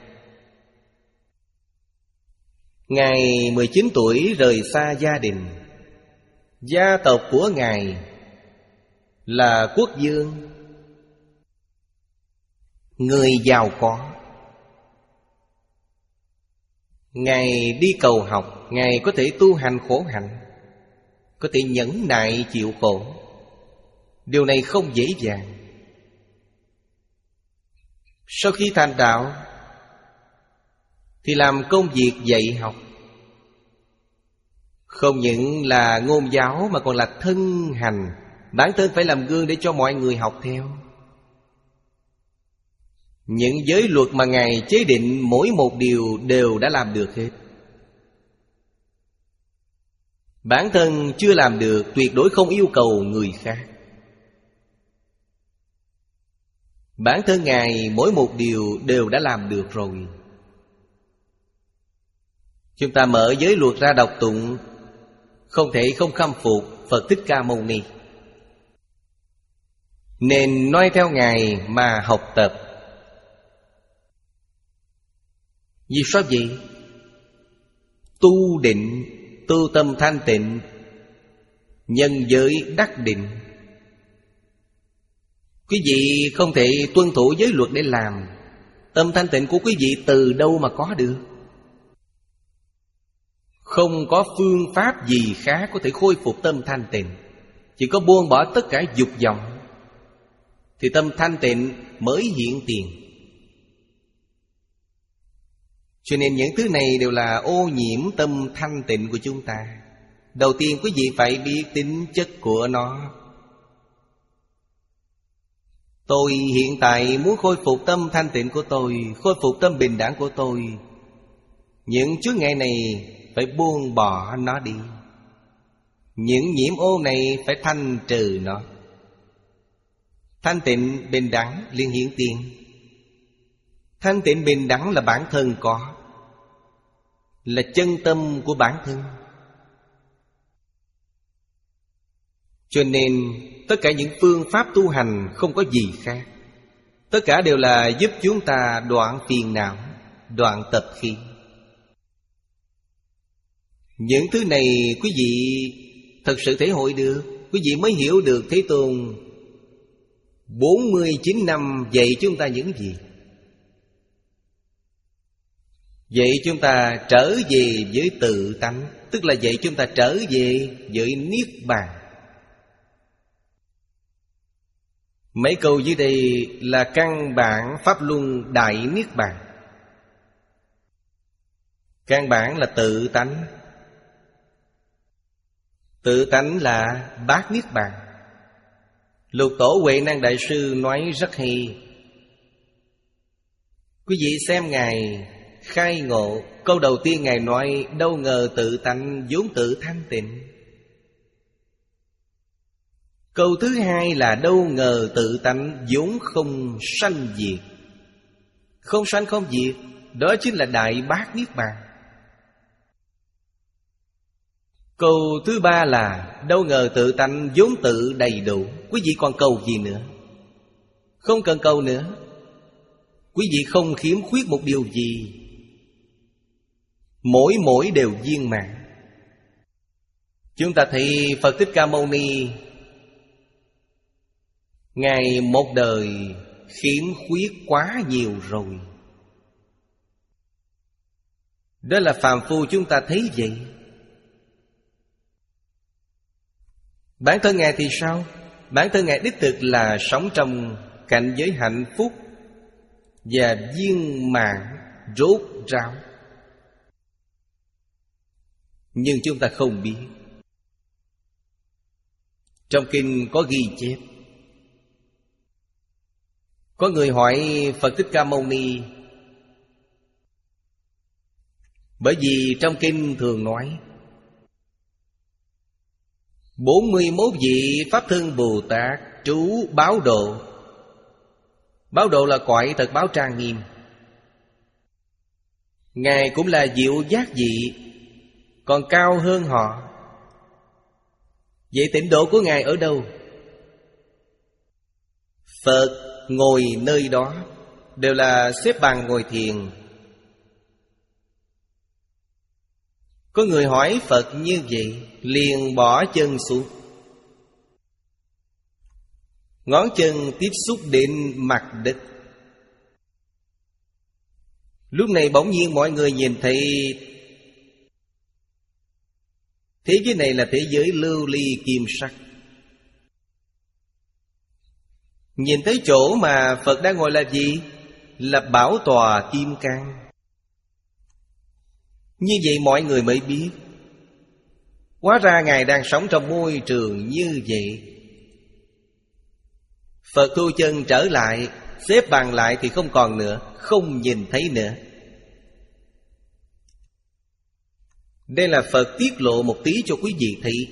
Ngài mười chín tuổi rời xa gia đình. Gia tộc của Ngài là quốc vương, người giàu có. Ngài đi cầu học, Ngài có thể tu hành khổ hạnh, có thể nhẫn nại chịu khổ. Điều này không dễ dàng. Sau khi thành đạo thì làm công việc dạy học. Không những là ngôn giáo mà còn là thân hành. Bản thân phải làm gương để cho mọi người học theo. Những giới luật mà Ngài chế định, mỗi một điều đều đã làm được hết. Bản thân chưa làm được, tuyệt đối không yêu cầu người khác. Bản thân Ngài mỗi một điều đều đã làm được rồi. Chúng ta mở giới luật ra đọc tụng, không thể không khâm phục Phật Thích Ca Mâu Ni. Nên noi theo Ngài mà học tập. Vì sao vậy? Tu định, tu tâm thanh tịnh, nhân giới đắc định. Quý vị không thể tuân thủ giới luật để làm. Tâm thanh tịnh của quý vị từ đâu mà có được? Không có phương pháp gì khác có thể khôi phục tâm thanh tịnh. Chỉ có buông bỏ tất cả dục vọng thì tâm thanh tịnh mới hiện tiền. Cho nên những thứ này đều là ô nhiễm tâm thanh tịnh của chúng ta. Đầu tiên quý vị phải biết tính chất của nó. Tôi hiện tại muốn khôi phục tâm thanh tịnh của tôi, khôi phục tâm bình đẳng của tôi. Những chướng ngại này phải buông bỏ nó đi. Những nhiễm ô này phải thanh trừ nó. Thanh tịnh bình đẳng liền hiện tiền. Thanh tịnh bình đẳng là bản thân có, là chân tâm của bản thân. Cho nên tất cả những phương pháp tu hành không có gì khác. Tất cả đều là giúp chúng ta đoạn phiền não, đoạn tập khí. Những thứ này quý vị thật sự thể hội được, quý vị mới hiểu được Thế Tôn bốn mươi chín năm dạy chúng ta những gì. Dạy chúng ta trở về với tự tánh, tức là dạy chúng ta trở về với Niết Bàn. Mấy câu dưới đây là căn bản Pháp Luân Đại Niết Bàn. Căn bản là tự tánh. Tự tánh là Bát Niết Bàn. Lục Tổ Huệ Năng Đại Sư nói rất hay. Quý vị xem Ngài khai ngộ, câu đầu tiên Ngài nói đâu ngờ tự tánh vốn tự thanh tịnh. Câu thứ hai là đâu ngờ tự tánh vốn không sanh diệt. Không sanh không diệt, đó chính là Đại Bát Niết Bàn. Câu thứ ba là đâu ngờ tự tánh vốn tự đầy đủ. Quý vị còn cầu gì nữa? Không cần cầu nữa. Quý vị không khiếm khuyết một điều gì. Mỗi mỗi đều viên mãn. Chúng ta thấy Phật Thích Ca Mâu Ni, Ngài một đời khiếm khuyết quá nhiều rồi. Đó là phàm phu chúng ta thấy vậy. Bản thân Ngài thì sao? Bản thân Ngài đích thực là sống trong cảnh giới hạnh phúc và viên mãn rốt ráo. Nhưng chúng ta không biết. Trong kinh có ghi chép. Có người hỏi Phật Thích Ca Mâu Ni, bởi vì trong kinh thường nói Bốn mươi mốt vị Pháp Thân Bồ Tát trú Báo Độ. Báo Độ là cõi thật báo trang nghiêm. Ngài cũng là diệu giác vị, còn cao hơn họ. Vậy tịnh độ của Ngài ở đâu? Phật ngồi nơi đó, đều là xếp bằng ngồi thiền. Có người hỏi Phật như vậy, liền bỏ chân xuống, ngón chân tiếp xúc đến mặt đất. Lúc này bỗng nhiên mọi người nhìn thấy thế giới này là thế giới lưu ly kim sắc. Nhìn thấy chỗ mà Phật đang ngồi là gì? Là bảo tòa kim cang. Như vậy mọi người mới biết, hóa ra Ngài đang sống trong môi trường như vậy. Phật thu chân trở lại, xếp bằng lại thì không còn nữa, không nhìn thấy nữa. Đây là Phật tiết lộ một tí cho quý vị thấy.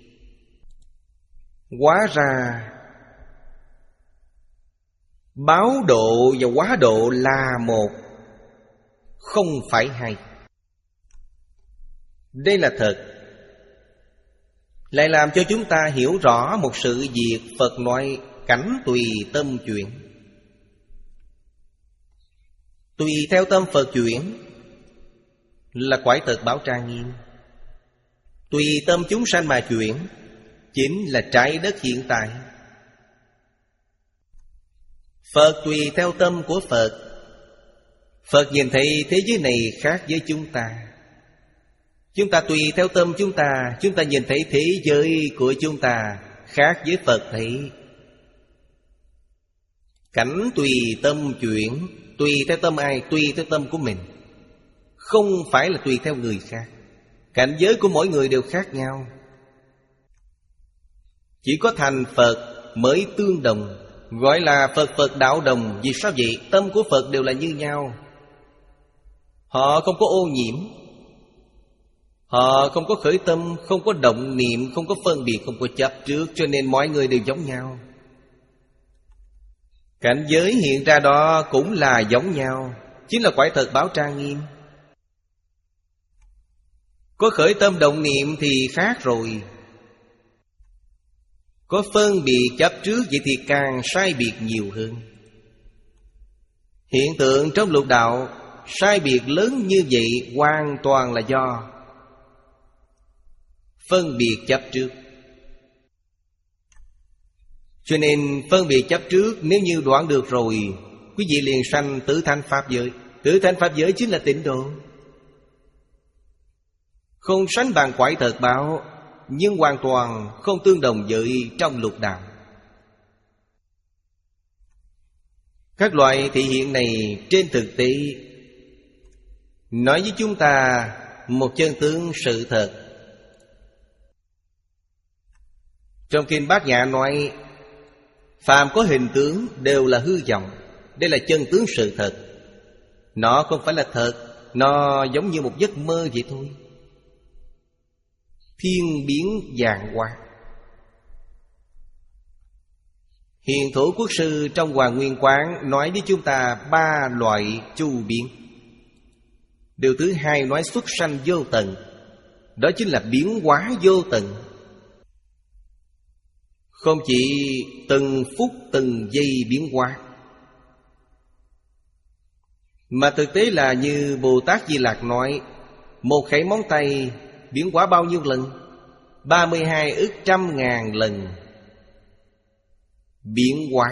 Hóa ra báo độ và hóa độ là một, không phải hai. Đây là thật. Lại làm cho chúng ta hiểu rõ một sự việc Phật nói cảnh tùy tâm chuyển. Tùy theo tâm Phật chuyển là quải thật báo trang nghiêm. Tùy tâm chúng sanh mà chuyển chính là trái đất hiện tại. Phật tùy theo tâm của Phật. Phật nhìn thấy thế giới này khác với chúng ta. Chúng ta tùy theo tâm chúng ta, chúng ta nhìn thấy thế giới của chúng ta khác với Phật thấy. Cảnh tùy tâm chuyển. Tùy theo tâm ai? Tùy theo tâm của mình, không phải là tùy theo người khác. Cảnh giới của mỗi người đều khác nhau. Chỉ có thành Phật mới tương đồng, gọi là Phật Phật đạo đồng. Vì sao vậy? Tâm của Phật đều là như nhau. Họ không có ô nhiễm, họ không có khởi tâm, không có động niệm, không có phân biệt, không có chấp trước, cho nên mọi người đều giống nhau. Cảnh giới hiện ra đó cũng là giống nhau, chính là quải thật báo trang nghiêm. Có khởi tâm động niệm thì khác rồi. Có phân biệt chấp trước, vậy thì càng sai biệt nhiều hơn. Hiện tượng trong lục đạo sai biệt lớn như vậy hoàn toàn là do phân biệt chấp trước. Cho nên phân biệt chấp trước nếu như đoạn được rồi, quý vị liền sanh tứ thanh pháp giới. Tứ thanh pháp giới chính là tịnh độ. Không sánh bằng quải thật báo, nhưng hoàn toàn không tương đồng với trong lục đạo. Các loại thị hiện này trên thực tế nói với chúng ta một chân tướng sự thật. Trong kinh Bát Nhã nói, phàm có hình tướng đều là hư vọng. Đây là chân tướng sự thật. Nó không phải là thật, nó giống như một giấc mơ vậy thôi. Thiên biến vạn hóa. Hiền Thủ Quốc Sư trong Hoàng Nguyên Quán nói với chúng ta ba loại chu biến. Điều thứ hai nói xuất sanh vô tận, đó chính là biến hóa vô tận. Không chỉ từng phút từng giây biến hóa, mà thực tế là như Bồ Tát Di Lặc nói, một khẩy móng tay biến hóa bao nhiêu lần? ba mươi hai ức trăm ngàn lần biến hóa.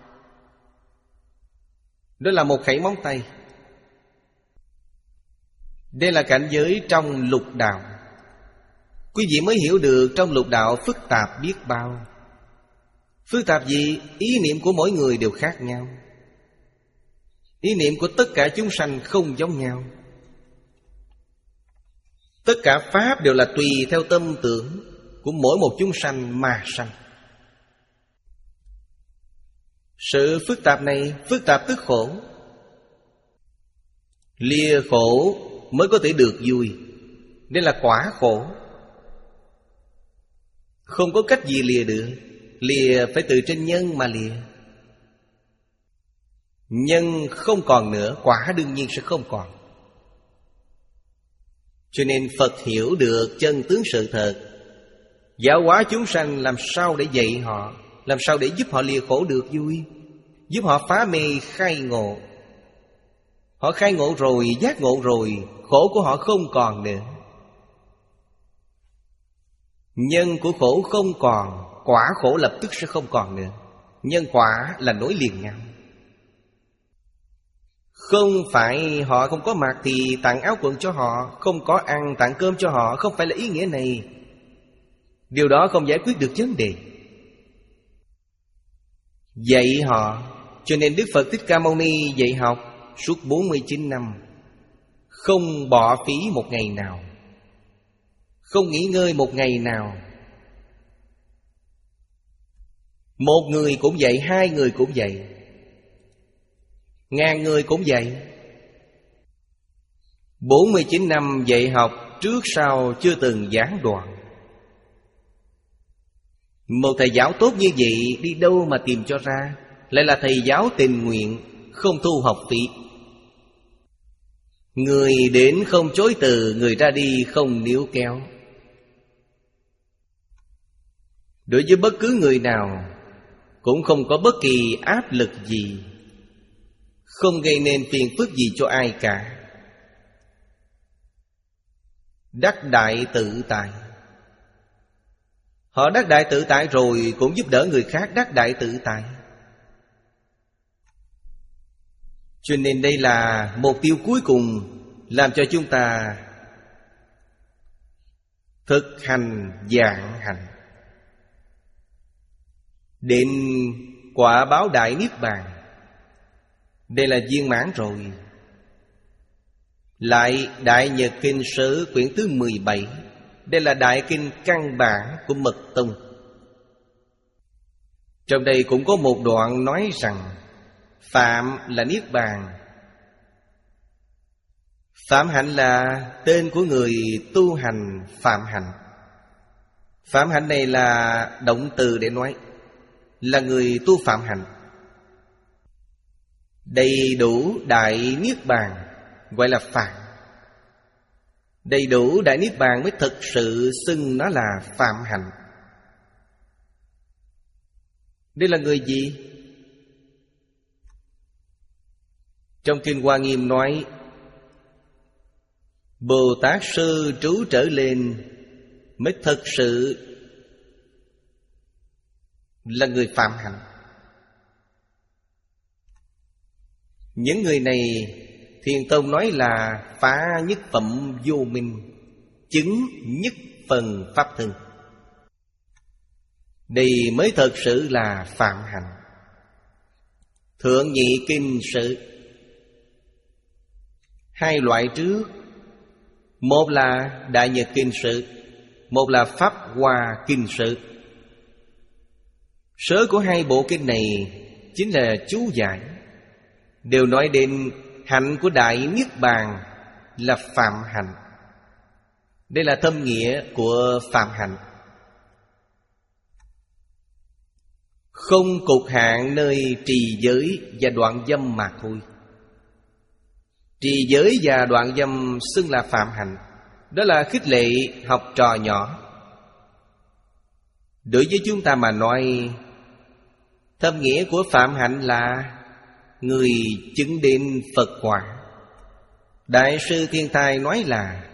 Đó là một khẩy móng tay. Đây là cảnh giới trong lục đạo. Quý vị mới hiểu được trong lục đạo phức tạp biết bao. Phức tạp gì? Ý niệm của mỗi người đều khác nhau. Ý niệm của tất cả chúng sanh không giống nhau. Tất cả pháp đều là tùy theo tâm tưởng của mỗi một chúng sanh mà sanh. Sự phức tạp này, phức tạp tức khổ. Lìa khổ mới có thể được vui. Đây là quả khổ. Không có cách gì lìa được. Lìa phải từ trên nhân mà lìa. Nhân không còn nữa, quả đương nhiên sẽ không còn. Cho nên Phật hiểu được chân tướng sự thật, giáo hóa chúng sanh làm sao để dạy họ, làm sao để giúp họ lìa khổ được vui, giúp họ phá mê khai ngộ. Họ khai ngộ rồi, giác ngộ rồi, khổ của họ không còn nữa. Nhân của khổ không còn, quả khổ lập tức sẽ không còn nữa. Nhân quả là nối liền nhau. Không phải họ không có mặt thì tặng áo quần cho họ, không có ăn tặng cơm cho họ, không phải là ý nghĩa này. Điều đó không giải quyết được vấn đề. Dạy họ. Cho nên Đức Phật Thích Ca Mâu Ni dạy học suốt bốn mươi chín năm, không bỏ phí một ngày nào, không nghỉ ngơi một ngày nào. Một người cũng vậy, hai người cũng vậy, ngàn người cũng vậy. Bốn mươi chín năm dạy học, trước sau chưa từng gián đoạn. Một thầy giáo tốt như vậy đi đâu mà tìm cho ra? Lại là thầy giáo tình nguyện, không thu học phí. Người đến không chối từ, người ra đi không níu kéo. Đối với bất cứ người nào cũng không có bất kỳ áp lực gì, không gây nên phiền phức gì cho ai cả. Đắc đại tự tại. Họ đắc đại tự tại rồi cũng giúp đỡ người khác đắc đại tự tại. Cho nên đây là mục tiêu cuối cùng, làm cho chúng ta thực hành vạn hạnh, đến quả báo đại niết bàn. Đây là viên mãn rồi. Lại Đại Nhật Kinh Sử quyển thứ mười bảy. Đây là đại kinh căn bản của Mật Tông. Trong đây cũng có một đoạn nói rằng Phạm là niết bàn. Phạm hạnh là tên của người tu hành phạm hạnh. Phạm hạnh này là động từ để nói, là người tu phạm hạnh. Đầy đủ đại niết bàn gọi là phạm. Đầy đủ đại niết bàn mới thực sự xưng nó là phạm hạnh. Đây là người gì? Trong Kinh Hoa Nghiêm nói Bồ Tát sư trú trở lên mới thực sự là người phạm hạnh. Những người này Thiền Tông nói là phá nhất phẩm vô minh, chứng nhất phần pháp thân. Đây mới thật sự là phạm hạnh. Thượng nhị kinh sự, hai loại trước, một là Đại Nhật Kinh Sự, một là Pháp Hoa Kinh Sự. Sớ của hai bộ kinh này chính là chú giải, đều nói đến hạnh của Đại Niết Bàn là phạm hạnh. Đây là thâm nghĩa của phạm hạnh. Không cục hạn nơi trì giới và đoạn dâm mà thôi. Trì giới và đoạn dâm xưng là phạm hạnh. Đó là khích lệ học trò nhỏ. Đối với chúng ta mà nói, thâm nghĩa của phạm hạnh là người chứng đến Phật quả. Đại sư Thiên Thai nói là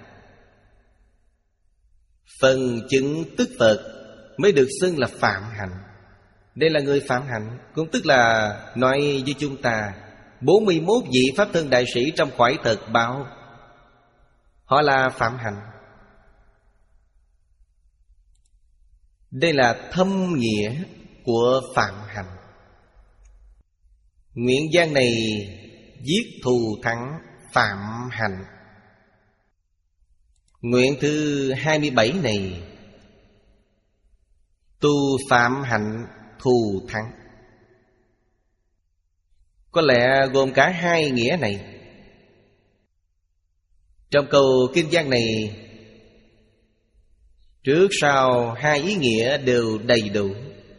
phần chứng tức Phật mới được xưng là phạm hạnh. Đây là người phạm hạnh. Cũng tức là nói với chúng ta bốn mươi mốt vị Pháp Thân Đại Sĩ trong cõi thật báo, họ là phạm hạnh. Đây là thâm nghĩa của phạm hạnh. Nguyện văn này viết thù thắng phạm hạnh. Nguyện thứ hai mươi bảy này tu phạm hạnh thù thắng. Có lẽ gồm cả hai nghĩa này. Trong câu kinh văn này Trước sau hai ý nghĩa đều đầy đủ.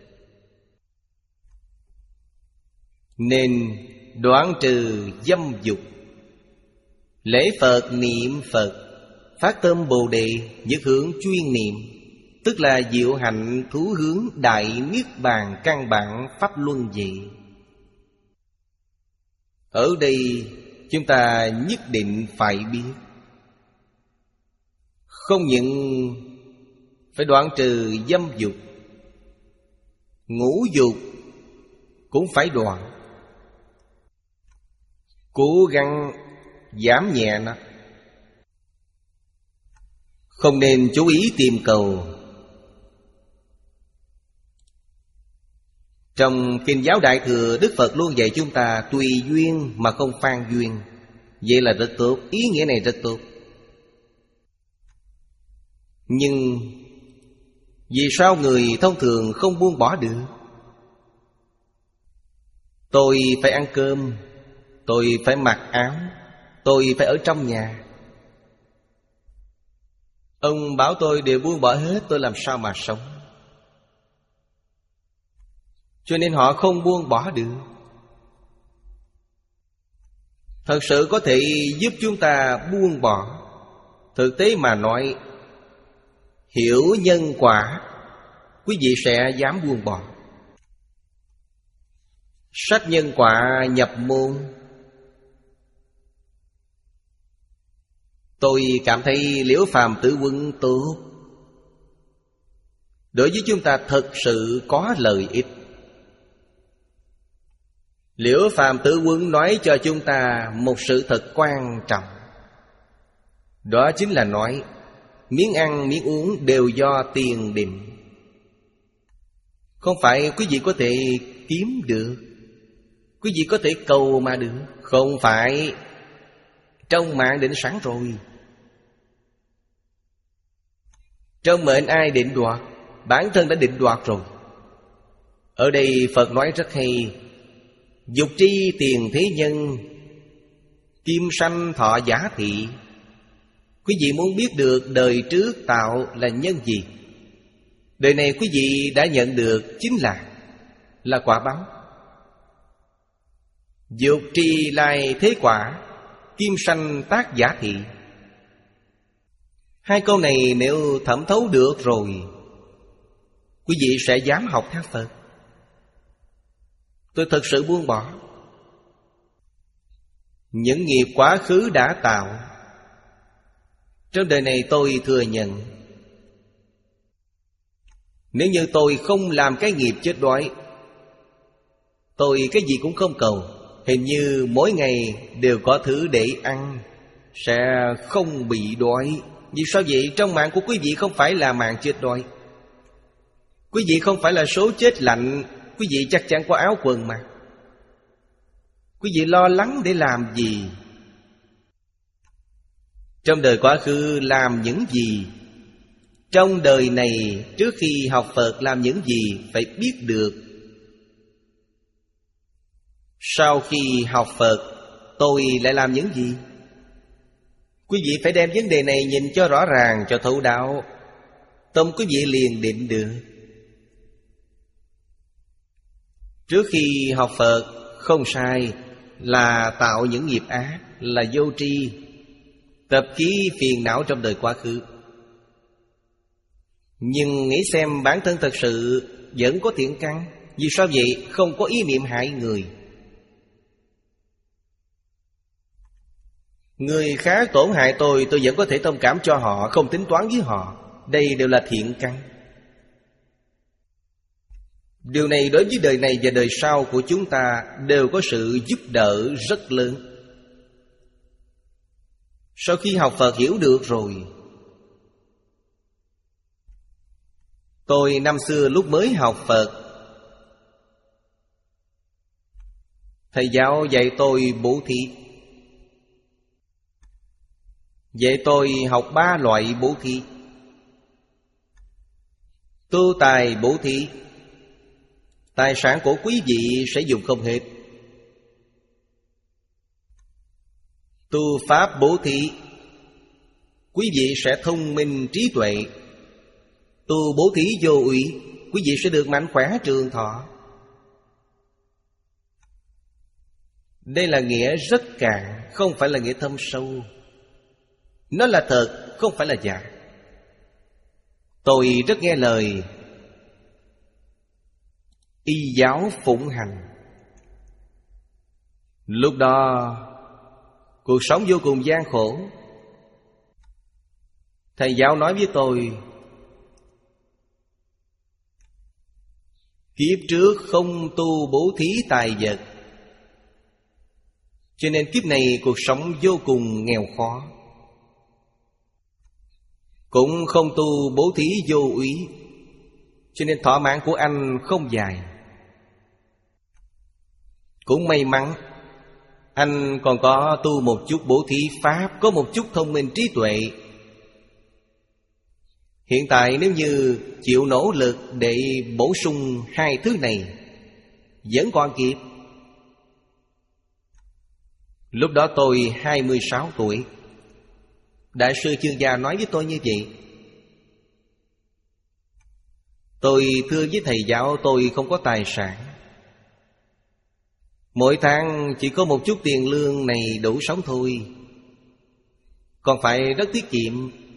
Nên đoạn trừ dâm dục, lễ Phật niệm Phật, phát tâm Bồ Đề, nhất hướng chuyên niệm, tức là diệu hạnh thú hướng đại niết bàn căn bản pháp luân vị. Ở đây chúng ta nhất định phải biết, không những phải đoạn trừ dâm dục, ngũ dục cũng phải đoạn, cố gắng giảm nhẹ nó. Không nên chú ý tìm cầu. Trong Kinh Giáo Đại Thừa, Đức Phật luôn dạy chúng ta tùy duyên mà không phan duyên. Vậy là rất tốt, ý nghĩa này rất tốt. Nhưng vì sao người thông thường không buông bỏ được? Tôi phải ăn cơm, tôi phải mặc áo, tôi phải ở trong nhà. Ông bảo tôi đều buông bỏ hết, tôi làm sao mà sống? Cho nên họ không buông bỏ được. Thật sự có thể giúp chúng ta buông bỏ. Thực tế mà nói, hiểu nhân quả, quý vị sẽ dám buông bỏ. Sách nhân quả nhập môn, tôi cảm thấy Liễu Phàm Tử Quân tốt. Đối với chúng ta thật sự có lợi ích. Liễu Phàm Tử Quân nói cho chúng ta một sự thật quan trọng. Đó chính là nói miếng ăn miếng uống đều do tiền định. Không phải quý vị có thể kiếm được, quý vị có thể cầu mà được. Không phải trong mạng định sẵn rồi. Trong mệnh ai định đoạt, bản thân đã định đoạt rồi. Ở đây Phật nói rất hay: dục tri tiền thế nhân, kim sanh thọ giả thị. Quý vị muốn biết được đời trước tạo là nhân gì, đời này quý vị đã nhận được chính là Là quả báo. Dục tri lai thế quả, kim sanh tác giả thị. Hai câu này nếu thẩm thấu được rồi, quý vị sẽ dám học theo Phật. Tôi thật sự buông bỏ những nghiệp quá khứ đã tạo. Trong đời này tôi thừa nhận, nếu như tôi không làm cái nghiệp chết đói, tôi cái gì cũng không cầu, hình như mỗi ngày đều có thứ để ăn, sẽ không bị đói. Vì sao vậy? Trong mạng của quý vị không phải là mạng chết đói. Quý vị không phải là số chết lạnh. Quý vị chắc chắn có áo quần mà. Quý vị lo lắng để làm gì? Trong đời quá khứ làm những gì? Trong đời này trước khi học Phật làm những gì phải biết được. Sau khi học Phật tôi lại làm những gì? Quý vị phải đem vấn đề này nhìn cho rõ ràng, cho thấu đạo, tâm quý vị liền định được. Trước khi học Phật không sai, là tạo những nghiệp ác, là vô tri, tập khí phiền não trong đời quá khứ. Nhưng nghĩ xem bản thân thật sự vẫn có thiện căn. Vì sao vậy? Không có ý niệm hại người. Người khác tổn hại tôi, tôi vẫn có thể thông cảm cho họ, không tính toán với họ. Đây đều là thiện căn. Điều này đối với đời này và đời sau của chúng ta đều có sự giúp đỡ rất lớn. Sau khi học Phật hiểu được rồi. Tôi năm xưa lúc mới học Phật, thầy giáo dạy tôi bố thí. Dạy tôi học ba loại bố thí. Tu tài bố thí, tài sản của quý vị sẽ dùng không hết. Tu pháp bố thí, quý vị sẽ thông minh trí tuệ, Tu bố thí vô úy, quý vị sẽ được mạnh khỏe trường thọ. Đây là nghĩa rất cạn, không phải là nghĩa thâm sâu. Nó là thật, không phải là giả. Tôi rất nghe lời y giáo phụng hành. Lúc đó cuộc sống vô cùng gian khổ. Thầy giáo nói với tôi, kiếp trước không tu bố thí tài vật, cho nên kiếp này cuộc sống vô cùng nghèo khó. Cũng không tu bố thí vô úy, cho nên thọ mạng của anh không dài. Cũng may mắn anh còn có tu một chút bố thí pháp, có một chút thông minh trí tuệ. Hiện tại nếu như chịu nỗ lực để bổ sung hai thứ này, vẫn còn kịp. Lúc đó tôi hai mươi sáu tuổi. Đại sư Chương Gia nói với tôi như vậy. Tôi thưa với thầy giáo tôi không có tài sản. Mỗi tháng chỉ có một chút tiền lương này đủ sống thôi, còn phải rất tiết kiệm.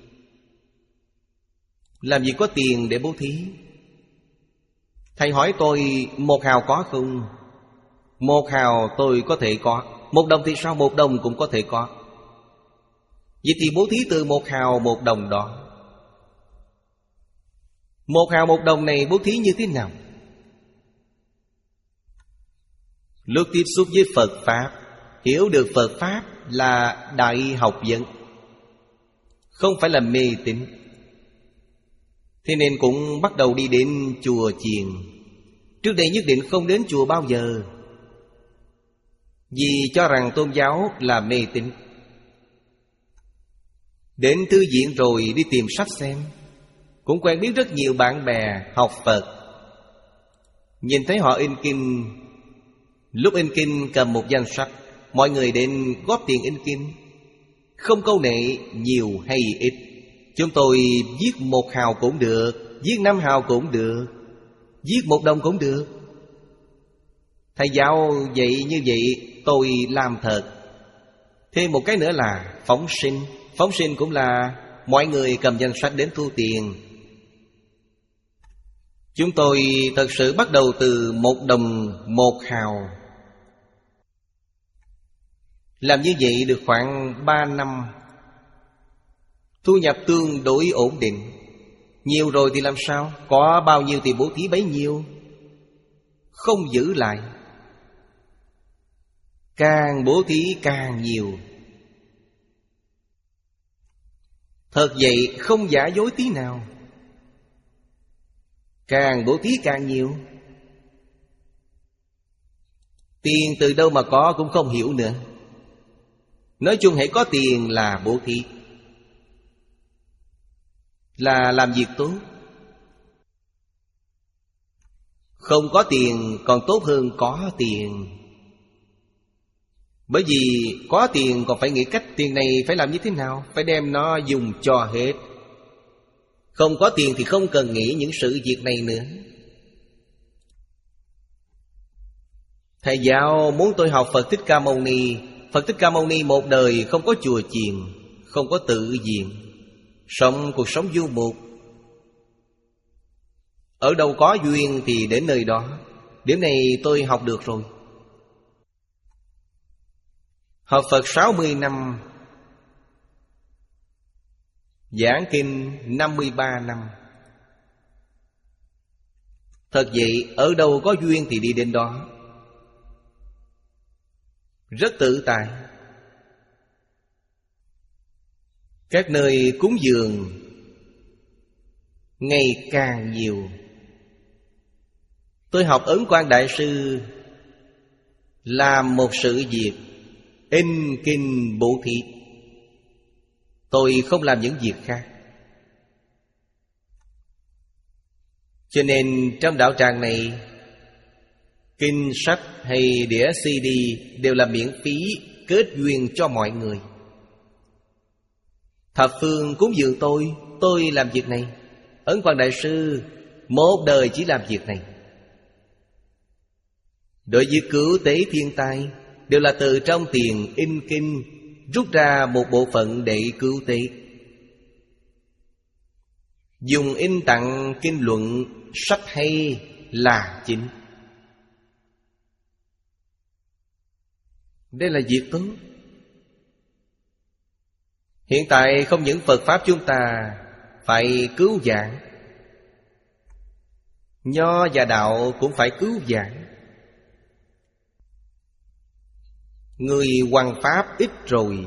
Làm gì có tiền để bố thí. Thầy hỏi tôi một hào có không? Một hào tôi có thể có. Một đồng thì sao? Một đồng cũng có thể có. Vậy thì bố thí từ một hào một đồng đó. Một hào một đồng này bố thí như thế nào? Lúc tiếp xúc với Phật Pháp, hiểu được Phật Pháp là đại học vấn, không phải là mê tín. Thế nên cũng bắt đầu đi đến chùa chiền. Trước đây nhất định không đến chùa bao giờ, vì cho rằng tôn giáo là mê tín. Đến thư viện rồi đi tìm sách xem, cũng quen biết rất nhiều bạn bè học Phật. Nhìn thấy họ in kinh, lúc in kinh cầm một danh sách, mọi người đến góp tiền in kinh. Không câu nệ nhiều hay ít. Chúng tôi viết một hào cũng được, viết năm hào cũng được, viết một đồng cũng được. Thầy giáo vậy như vậy tôi làm thật. Thêm một cái nữa là phóng sinh. Phóng sinh cũng là mọi người cầm danh sách đến thu tiền. Chúng tôi thật sự bắt đầu từ một đồng một hào. Làm như vậy được khoảng ba năm. Thu nhập tương đối ổn định. Nhiều rồi thì làm sao? Có bao nhiêu thì bố thí bấy nhiêu, không giữ lại. Càng bố thí càng nhiều. Thật vậy, không giả dối tí nào. Càng bố thí càng nhiều. Tiền từ đâu mà có cũng không hiểu nữa. Nói chung hãy có tiền là bố thí, là làm việc tốt. Không có tiền còn tốt hơn có tiền. Bởi vì có tiền còn phải nghĩ cách tiền này phải làm như thế nào, phải đem nó dùng cho hết. Không có tiền thì không cần nghĩ những sự việc này nữa. Thầy giáo muốn tôi học Phật Thích Ca Mâu Ni. Phật Thích Ca Mâu Ni một đời không có chùa chiền, không có tự viện, sống cuộc sống du mục. Ở đâu có duyên thì đến nơi đó. Điểm này tôi học được rồi. Học Phật sáu mươi năm, giảng kinh năm mươi ba năm. Thật vậy, ở đâu có duyên thì đi đến đó. Rất tự tại. Các nơi cúng dường ngày càng nhiều. Tôi học Ấn Quang Đại Sư làm một sự việc in kinh bố thí. Tôi không làm những việc khác. Cho nên trong đạo tràng này, kinh sách hay đĩa xê đê đều là miễn phí, kết duyên cho mọi người. Thập phương cúng dường tôi, tôi làm việc này. Ấn Quang Đại Sư một đời chỉ làm việc này. Đối với cứu tế thiên tai, đều là từ trong tiền in kinh rút ra một bộ phận để cứu tế, dùng in tặng kinh luận, sách hay là chính. Đây là việc tốt. Hiện tại không những Phật Pháp chúng ta phải cứu vãn, Nho và Đạo cũng phải cứu vãn. Người hoằng Pháp ít rồi.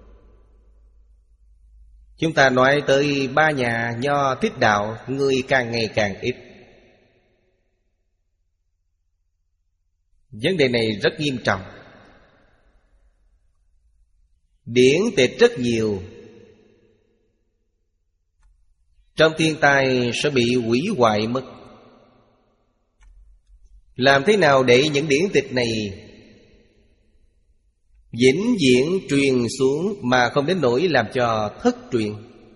Chúng ta nói tới ba nhà Nho Thích Đạo, người càng ngày càng ít. Vấn đề này rất nghiêm trọng. Điển tịch rất nhiều, trong thiên tai sẽ bị hủy hoại mất. Làm thế nào để những điển tịch này vĩnh viễn truyền xuống mà không đến nỗi làm cho thất truyền?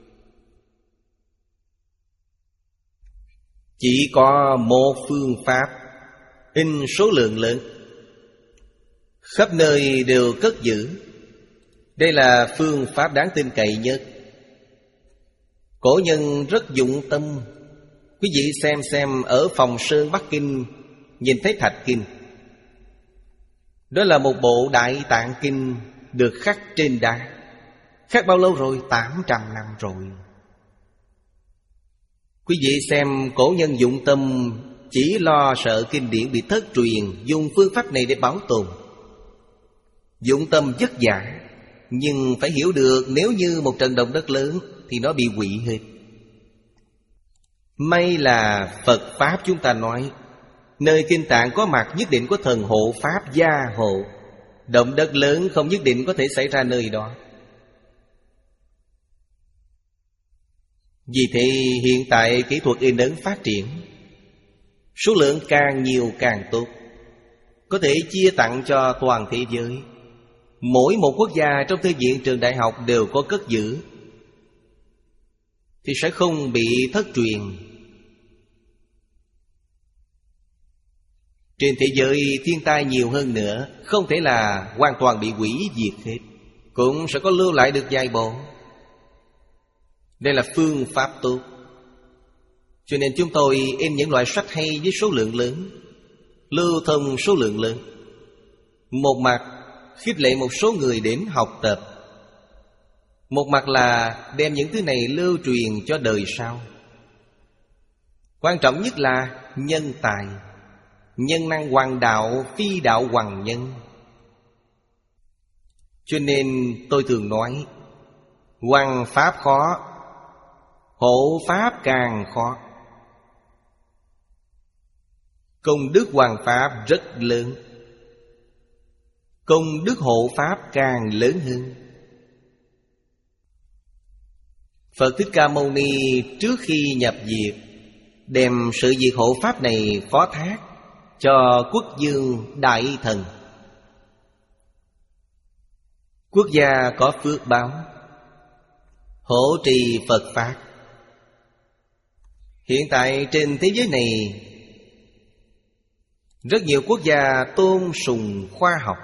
Chỉ có một phương pháp, in số lượng lớn, khắp nơi đều cất giữ. Đây là phương pháp đáng tin cậy nhất. Cổ nhân rất dụng tâm. Quý vị xem xem ở Phòng Sơn Bắc Kinh, nhìn thấy thạch kinh, đó là một bộ Đại Tạng Kinh được khắc trên đá. Khắc bao lâu rồi? tám trăm năm rồi. Quý vị xem cổ nhân dụng tâm, chỉ lo sợ kinh điển bị thất truyền, dùng phương pháp này để bảo tồn. Dụng tâm vất vả, nhưng phải hiểu được nếu như một trận động đất lớn thì nó bị hủy hết. May là Phật Pháp chúng ta nói, nơi kinh tạng có mặt nhất định có thần hộ Pháp gia hộ. Động đất lớn không nhất định có thể xảy ra nơi đó. Vì thế hiện tại kỹ thuật in ấn phát triển, số lượng càng nhiều càng tốt, có thể chia tặng cho toàn thế giới. Mỗi một quốc gia trong thư viện trường đại học đều có cất giữ, thì sẽ không bị thất truyền. Trên thế giới thiên tai nhiều hơn nữa, không thể là hoàn toàn bị hủy diệt hết, cũng sẽ có lưu lại được vài bộ. Đây là phương pháp tốt. Cho nên chúng tôi in những loại sách hay với số lượng lớn, lưu thông số lượng lớn. Một mặt khích lệ một số người đến học tập, một mặt là đem những thứ này lưu truyền cho đời sau. Quan trọng nhất là nhân tài. Nhân năng hoàng đạo, phi đạo hoàng nhân. Cho nên tôi thường nói, hoằng Pháp khó, hộ Pháp càng khó. Công đức hoằng Pháp rất lớn, công đức hộ Pháp càng lớn hơn. Phật Thích Ca Mâu Ni trước khi nhập diệt, đem sự việc hộ Pháp này phó thác cho quốc dương đại thần. Quốc gia có phước báo, hộ trì Phật Pháp. Hiện tại trên thế giới này, rất nhiều quốc gia tôn sùng khoa học,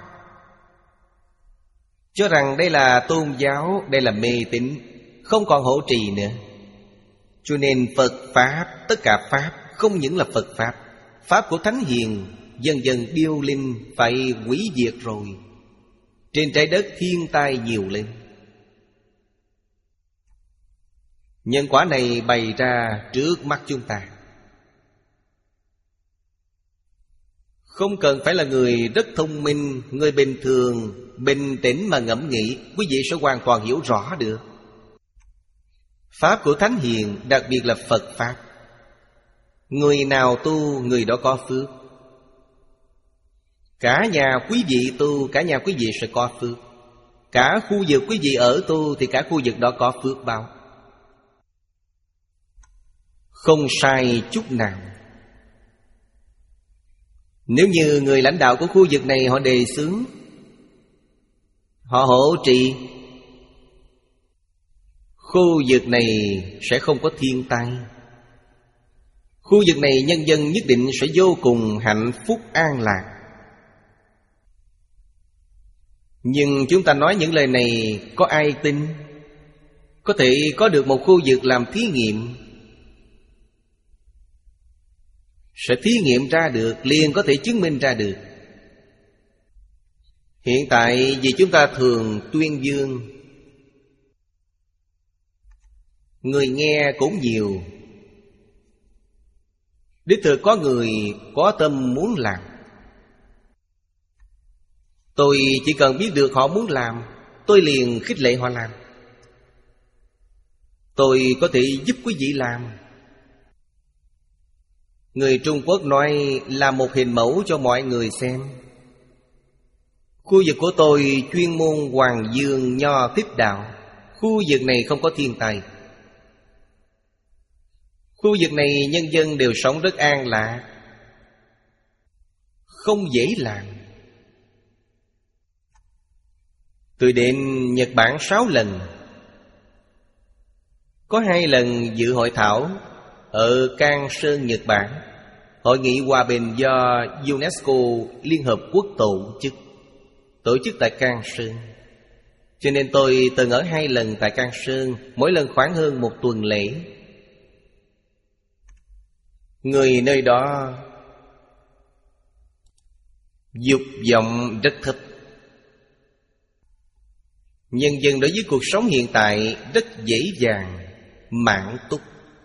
cho rằng đây là tôn giáo, đây là mê tín, không còn hộ trì nữa. Cho nên Phật Pháp, tất cả Pháp không những là Phật Pháp, Pháp của Thánh Hiền dần dần điêu linh, phải hủy diệt rồi. Trên trái đất thiên tai nhiều lên. Nhân quả này bày ra trước mắt chúng ta. Không cần phải là người rất thông minh, người bình thường, bình tĩnh mà ngẫm nghĩ, quý vị sẽ hoàn toàn hiểu rõ được. Pháp của Thánh Hiền, đặc biệt là Phật Pháp, người nào tu, người đó có phước. Cả nhà quý vị tu, cả nhà quý vị sẽ có phước. Cả khu vực quý vị ở tu, thì cả khu vực đó có phước báo. Không sai chút nào. Nếu như người lãnh đạo của khu vực này họ đề xướng, họ hộ trì, khu vực này sẽ không có thiên tai. Khu vực này nhân dân nhất định sẽ vô cùng hạnh phúc an lạc. Nhưng chúng ta nói những lời này có ai tin? Có thể có được một khu vực làm thí nghiệm, sẽ thí nghiệm ra được, liền có thể chứng minh ra được. Hiện tại vì chúng ta thường tuyên dương, người nghe cũng nhiều, đích thực có người có tâm muốn làm. Tôi chỉ cần biết được họ muốn làm, tôi liền khích lệ họ làm. Tôi có thể giúp quý vị làm. Người Trung Quốc nói là một hình mẫu cho mọi người xem. Khu vực của tôi chuyên môn Hoàng Dương Nho Tiếp Đạo. Khu vực này không có thiên tai. Khu vực này nhân dân đều sống rất an lạc, không dễ làm. Tôi đến Nhật Bản sáu lần. Có hai lần dự hội thảo ở Can Sơn, Nhật Bản. Hội nghị hòa bình do UNESCO Liên Hợp Quốc tổ chức, tổ chức tại Can Sơn. Cho nên tôi từng ở hai lần tại Can Sơn, mỗi lần khoảng hơn một tuần lễ. Người nơi đó dục vọng rất thấp. Nhân dân đối với cuộc sống hiện tại rất dễ dàng mãn túc.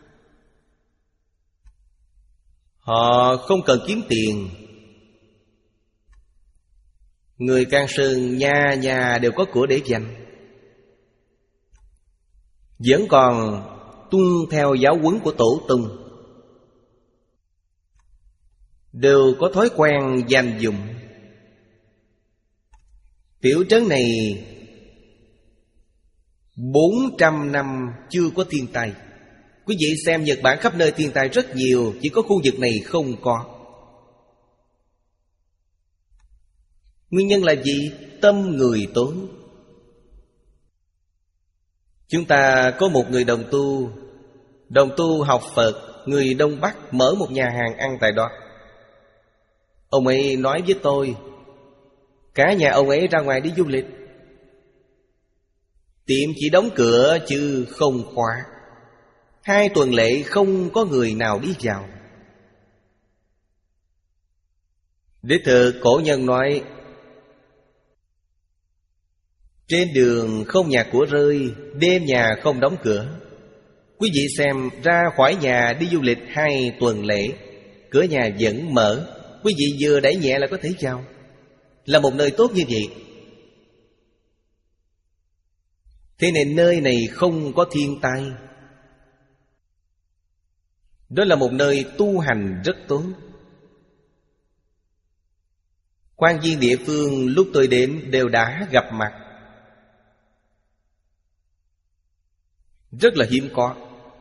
Họ không cần kiếm tiền. Người Can Sơn nhà nhà đều có của để dành, vẫn còn tuân theo giáo huấn của tổ tông, đều có thói quen dành dụm. Tiểu trấn này bốn trăm năm chưa có thiên tai. Quý vị xem Nhật Bản khắp nơi thiên tai rất nhiều, chỉ có khu vực này không có. Nguyên nhân là gì? Tâm người tối. Chúng ta có một người đồng tu, đồng tu học Phật, người Đông Bắc, mở một nhà hàng ăn tại đó. Ông ấy nói với tôi, cả nhà ông ấy ra ngoài đi du lịch, tiệm chỉ đóng cửa chứ không khóa. Hai tuần lễ không có người nào đi vào. Đích thực cổ nhân nói, trên đường không nhà của rơi, đêm nhà không đóng cửa. Quý vị xem, ra khỏi nhà đi du lịch hai tuần lễ, cửa nhà vẫn mở, quý vị vừa đẩy nhẹ là có thể vào. Là một nơi tốt như vậy. Thế nên nơi này không có thiên tai. Đó là một nơi tu hành rất tốt. Quan viên địa phương lúc tôi đến đều đã gặp mặt, rất là hiếm có.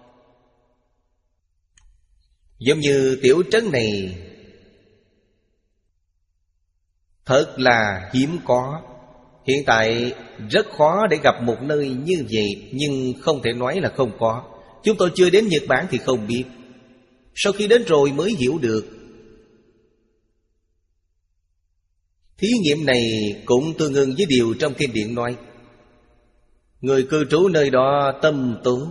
Giống như tiểu trấn này thật là hiếm có. Hiện tại rất khó để gặp một nơi như vậy, nhưng không thể nói là không có. Chúng tôi chưa đến Nhật Bản thì không biết, sau khi đến rồi mới hiểu được. Thí nghiệm này cũng tương ứng với điều trong kinh điển nói, người cư trú nơi đó tâm tốt,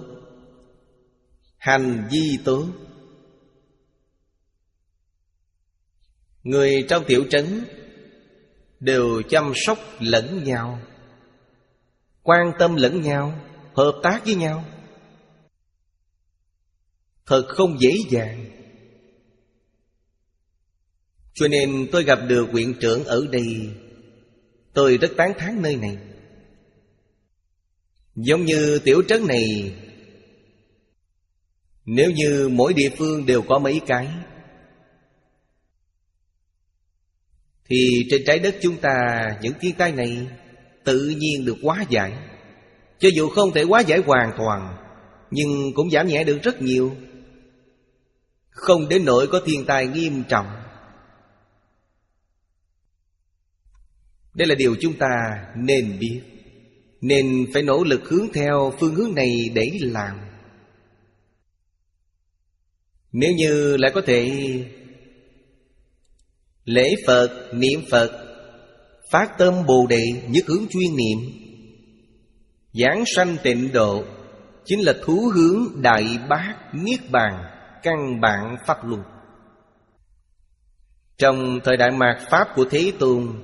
hành vi tốt. Người trong tiểu trấn đều chăm sóc lẫn nhau, quan tâm lẫn nhau, hợp tác với nhau. Thật không dễ dàng. Cho nên tôi gặp được huyện trưởng ở đây, tôi rất tán thán nơi này. Giống như tiểu trấn này, nếu như mỗi địa phương đều có mấy cái, thì trên trái đất chúng ta những thiên tai này tự nhiên được hóa giải. Cho dù không thể hóa giải hoàn toàn, nhưng cũng giảm nhẹ được rất nhiều, không đến nỗi có thiên tai nghiêm trọng. Đây là điều chúng ta nên biết, nên phải nỗ lực hướng theo phương hướng này để làm. Nếu như lại có thể lễ Phật, niệm Phật, phát tâm Bồ Đề, nhất hướng chuyên niệm, giảng sanh tịnh độ, chính là thú hướng Đại Bát Niết Bàn, căn bản pháp luân. Trong thời đại mạt Pháp của Thế Tôn,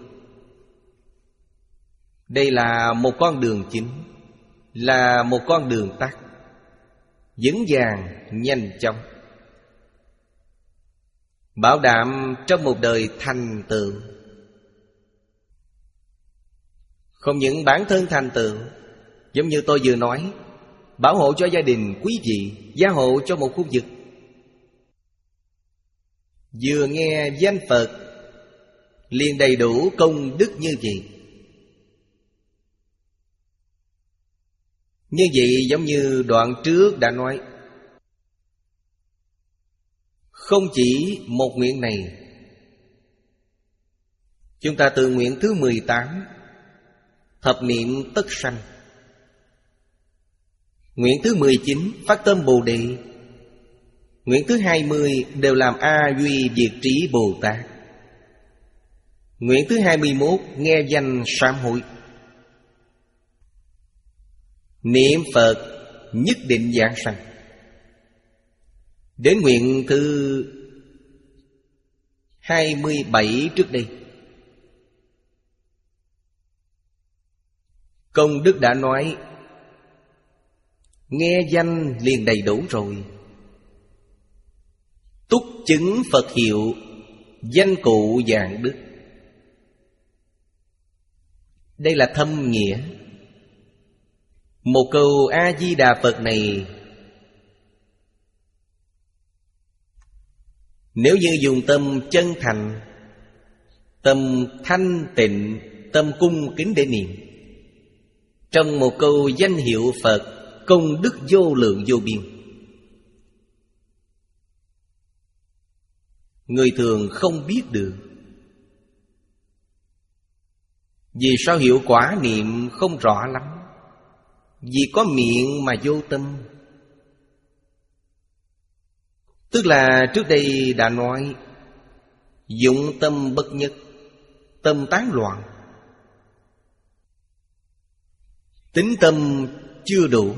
đây là một con đường chính, là một con đường tắt, vững vàng, nhanh chóng, bảo đảm trong một đời thành tựu. Không những bản thân thành tựu, giống như tôi vừa nói, bảo hộ cho gia đình quý vị, gia hộ cho một khu vực. Vừa nghe danh Phật liền đầy đủ công đức như vậy. Như vậy giống như đoạn trước đã nói, không chỉ một nguyện này. Chúng ta từ nguyện thứ mười tám, thập niệm tất sanh. Nguyện thứ mười chín, phát tâm Bồ Đề. Nguyện thứ hai mươi đều làm A Duy Diệt Trí Bồ Tát. Nguyện thứ hai mươi mốt, nghe danh sám hối. Niệm Phật nhất định giảng sanh. Đến nguyện thứ hai mươi bảy trước đây, công đức đã nói, nghe danh liền đầy đủ rồi. Túc chứng Phật hiệu, danh cụ vạn đức. Đây là thâm nghĩa. Một câu A-di-đà Phật này, nếu như dùng tâm chân thành, tâm thanh tịnh, tâm cung kính để niệm, trong một câu danh hiệu Phật, công đức vô lượng vô biên. Người thường không biết được. Vì sao hiệu quả niệm không rõ lắm? Vì có miệng mà vô tâm. Tức là trước đây đã nói, dụng tâm bất nhất, tâm tán loạn. Tín tâm chưa đủ,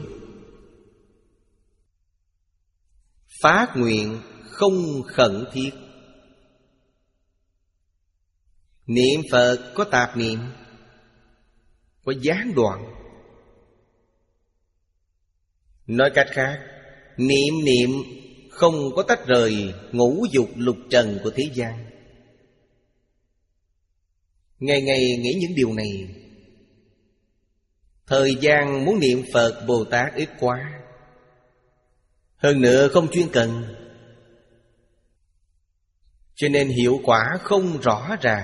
phát nguyện không khẩn thiết. Niệm Phật có tạp niệm, có gián đoạn. Nói cách khác, niệm niệm không có tách rời ngũ dục lục trần của thế gian. Ngày ngày nghĩ những điều này. Thời gian muốn niệm Phật Bồ Tát ít quá. Hơn nữa không chuyên cần, cho nên hiệu quả không rõ ràng.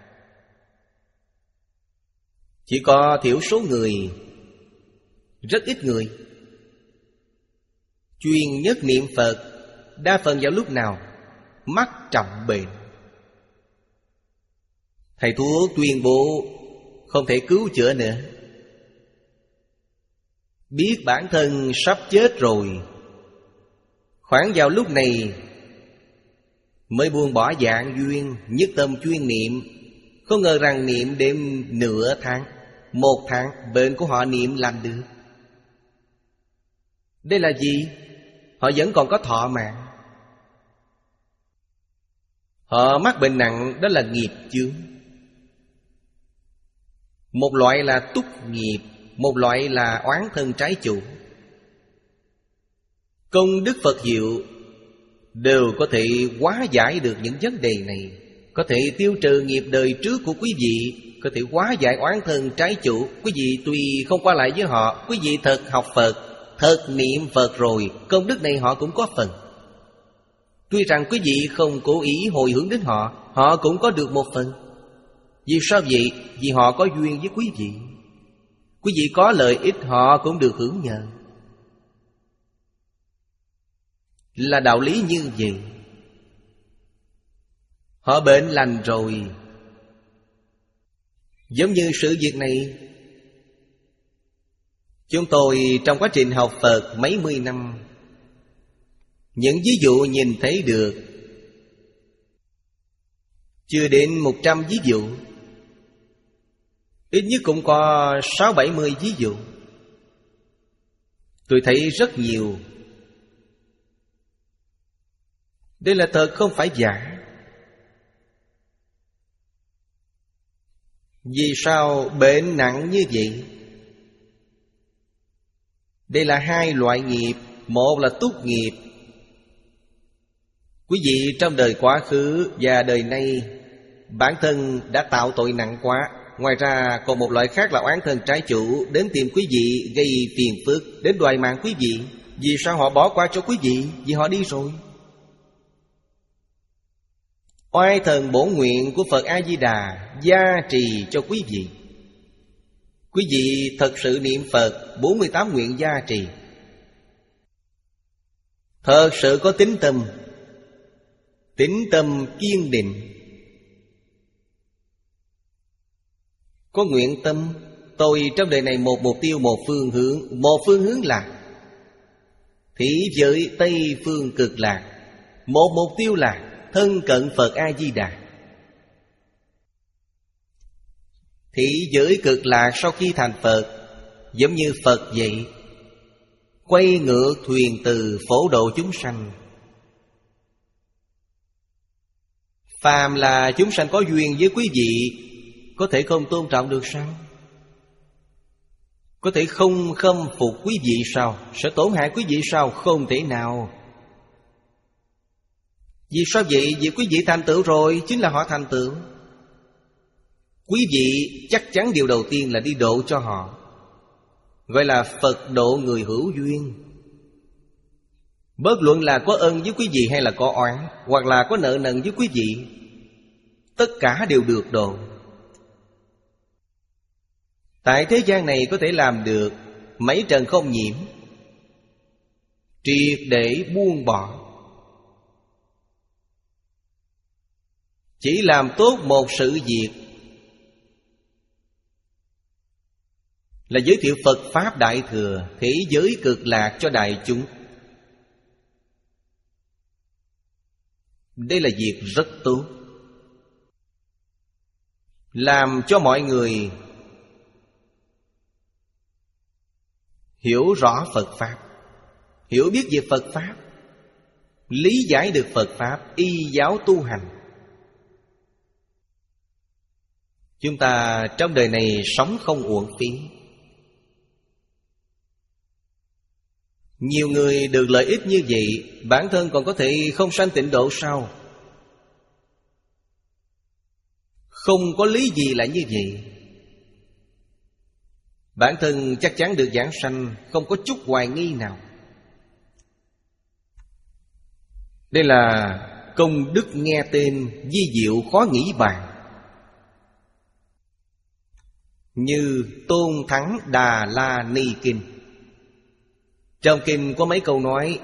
Chỉ có thiểu số người, rất ít người chuyên nhất niệm Phật. Đa phần vào lúc nào? Mắc trọng bệnh. Thầy thuốc tuyên bố không thể cứu chữa nữa, biết bản thân sắp chết rồi. Khoảng vào lúc này mới buông bỏ dạng duyên, nhất tâm chuyên niệm. Không ngờ rằng niệm đêm nửa tháng, một tháng, bệnh của họ niệm lành được. Đây là gì? Họ vẫn còn có thọ mạng. Họ mắc bệnh nặng, đó là nghiệp chướng. Một loại là túc nghiệp, một loại là oán thân trái chủ. Công đức Phật hiệu đều có thể hóa giải được những vấn đề này, có thể tiêu trừ nghiệp đời trước của quý vị, có thể hóa giải oán thân trái chủ. Quý vị tuy không qua lại với họ, quý vị thật học Phật, thật niệm Phật rồi, công đức này họ cũng có phần. Tuy rằng quý vị không cố ý hồi hướng đến họ, họ cũng có được một phần. Vì sao vậy? Vì họ có duyên với quý vị. Quý vị có lợi ích, họ cũng được hưởng nhờ. Là đạo lý như vậy. Họ bệnh lành rồi. Giống như sự việc này, chúng tôi trong quá trình học Phật mấy mươi năm, Những ví dụ nhìn thấy được chưa đến một trăm ví dụ, ít nhất cũng có sáu bảy mươi ví dụ. Tôi thấy rất nhiều. Đây là thật không phải giả. Vì sao bệnh nặng như vậy? Đây là hai loại nghiệp. Một là túc nghiệp. Quý vị trong đời quá khứ và đời nay bản thân đã tạo tội nặng quá. Ngoài ra còn một loại khác là oán thân trái chủ, đến tìm quý vị gây phiền phức, đến đoạt mạng quý vị. Vì sao họ bỏ qua cho quý vị? Vì họ đi rồi. Oai thần bổn nguyện của Phật A-di-đà gia trì cho quý vị. Quý vị thật sự niệm Phật, bốn mươi tám nguyện gia trì, thật sự có tín tâm, tín tâm kiên định, có nguyện tâm. Tôi trong đời này một mục tiêu, một phương hướng. Một phương hướng là thí giới Tây Phương Cực Lạc. Một mục tiêu là thân cận Phật A-di-đà. Thí giới Cực Lạc sau khi thành Phật giống như Phật vậy, quay ngược thuyền từ phổ độ chúng sanh. Phàm là chúng sanh có duyên với quý vị, có thể không tôn trọng được sao? Có thể không khâm phục quý vị sao? Sẽ tổn hại quý vị sao? Không thể nào. Vì sao vậy? Vì quý vị thành tựu rồi, chính là họ thành tựu. Quý vị chắc chắn điều đầu tiên là đi độ cho họ, gọi là Phật độ người hữu duyên. Bất luận là có ân với quý vị hay là có oán, hoặc là có nợ nần với quý vị, tất cả đều được độ. Tại thế gian này có thể làm được mấy trần không nhiễm, triệt để buông bỏ. Chỉ làm tốt một sự việc là giới thiệu Phật Pháp Đại Thừa, thế giới Cực Lạc cho đại chúng. Đây là việc rất tốt, làm cho mọi người hiểu rõ Phật Pháp, hiểu biết về Phật Pháp, lý giải được Phật Pháp, y giáo tu hành. Chúng ta trong đời này sống không uổng phí. Nhiều người được lợi ích như vậy, bản thân còn có thể không sanh tịnh độ sao? Không có lý gì là như vậy. Bản thân chắc chắn được giảng sanh, không có chút hoài nghi nào. Đây là công đức nghe tên vi diệu khó nghĩ bàn. Như Tôn Thắng Đà La Ni Kinh. Trong kinh có mấy câu nói: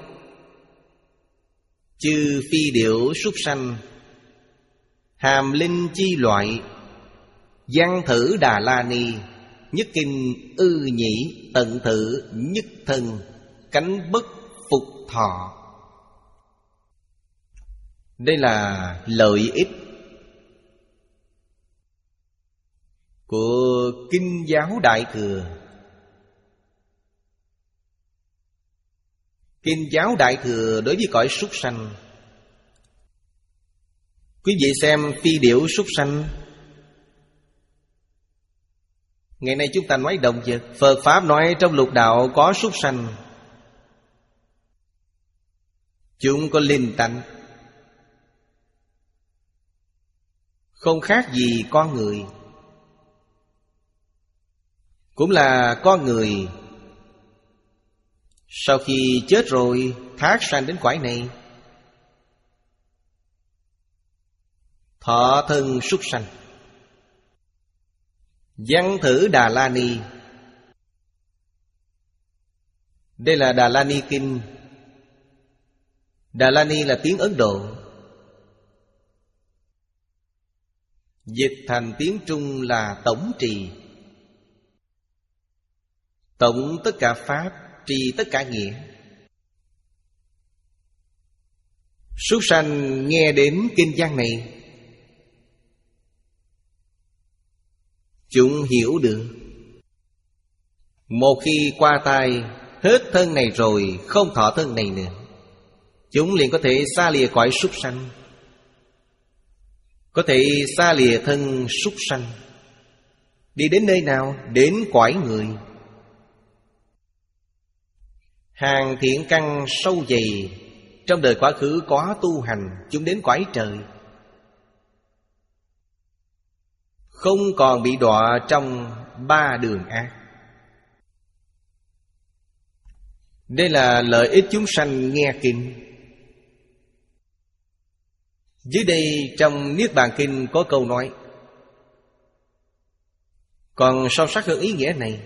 chư phi điểu súc sanh, hàm linh chi loại, văn thử Đà La Ni, nhất kinh ư nhĩ, tận thử nhất thân, cánh bất phục thọ. Đây là lợi ích của kinh giáo Đại Thừa. Kinh giáo Đại Thừa đối với cõi súc sanh. Quý vị xem phi điểu súc sanh. Ngày nay chúng ta nói động vật, Phật Pháp nói trong lục đạo có súc sanh. Chúng có linh tánh, không khác gì con người. Cũng là con người, sau khi chết rồi thác sanh đến cõi này, thọ thân súc sanh. Văn thử Đà La Ni. Đây là Đà La Ni Kinh. Đà La Ni là tiếng Ấn Độ, dịch thành tiếng Trung là tổng trì. Tổng tất cả Pháp, trì tất cả nghĩa. Súc sanh nghe đến kinh văn này, chúng hiểu được. Một khi qua tai, hết thân này rồi, không thọ thân này nữa, chúng liền có thể xa lìa cõi súc sanh, có thể xa lìa thân súc sanh. Đi đến nơi nào? Đến cõi người. Hàng thiện căn sâu dày, trong đời quá khứ có tu hành, chúng đến cõi trời, không còn bị đọa trong ba đường ác. Đây là lợi ích chúng sanh nghe kinh. Dưới đây trong Niết Bàn Kinh có câu nói còn sâu sắc hơn ý nghĩa này.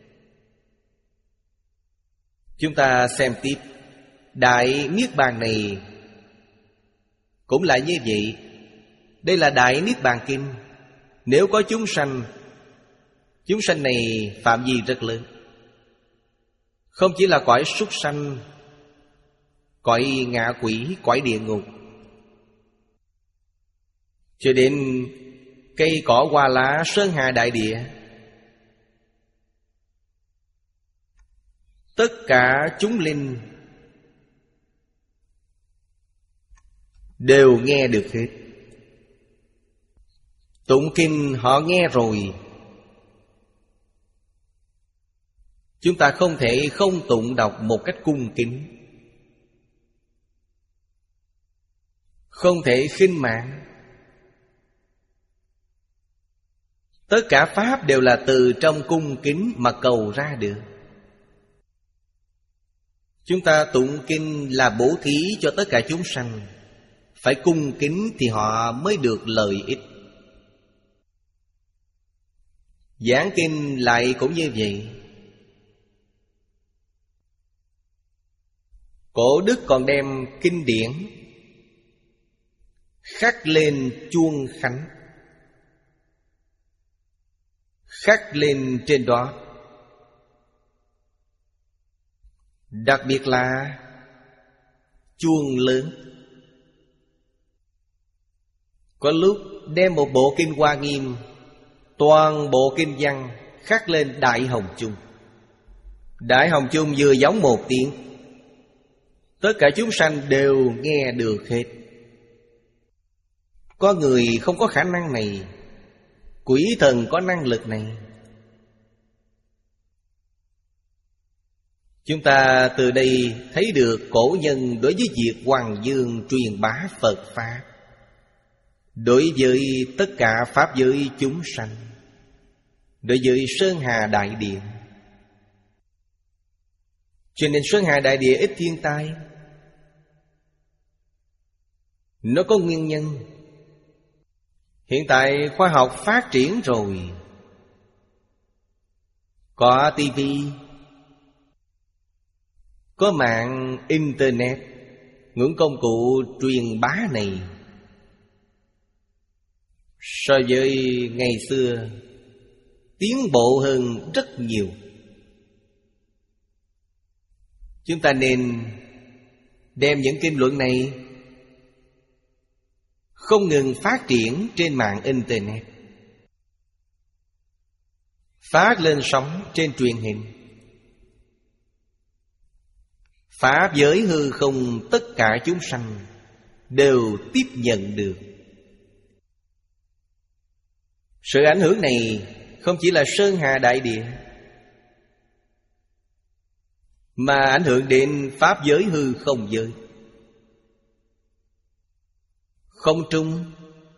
Chúng ta xem tiếp. Đại Niết Bàn này cũng là như vậy. Đây là Đại Niết Bàn Kinh. Nếu có chúng sanh, chúng sanh này phạm vi rất lớn, không chỉ là cõi súc sanh, cõi ngạ quỷ, cõi địa ngục, cho đến cây cỏ hoa lá, sơn hà đại địa. Tất cả chúng linh đều nghe được hết. Tụng kinh họ nghe rồi, chúng ta không thể không tụng đọc một cách cung kính, không thể khinh mạn. Tất cả pháp đều là từ trong cung kính mà cầu ra được. Chúng ta tụng kinh là bố thí cho tất cả chúng sanh, phải cung kính thì họ mới được lợi ích. Giảng kinh lại cũng như vậy. Cổ đức còn đem kinh điển khắc lên chuông khánh, khắc lên trên đó. Đặc biệt là chuông lớn. Có lúc đem một bộ kinh Hoa Nghiêm, toàn bộ kinh văn khắc lên Đại Hồng Chung. Đại Hồng Chung vừa giống một tiếng, tất cả chúng sanh đều nghe được hết. Có người không có khả năng này, quỷ thần có năng lực này. Chúng ta từ đây thấy được cổ nhân đối với việc Hoàng Dương truyền bá Phật Pháp, đối với tất cả pháp giới chúng sanh, đối với Sơn Hà Đại Địa. Cho nên Sơn Hà Đại Địa ít thiên tai. Nó có nguyên nhân. Hiện tại khoa học phát triển rồi, có tivi, có mạng internet, những công cụ truyền bá này so với ngày xưa tiến bộ hơn rất nhiều. Chúng ta nên đem những kinh luận này không ngừng phát triển trên mạng internet, phát lên sóng trên truyền hình. Pháp giới hư không tất cả chúng sanh đều tiếp nhận được. Sự ảnh hưởng này không chỉ là Sơn Hà Đại Địa, mà ảnh hưởng đến pháp giới hư không giới. Không trung.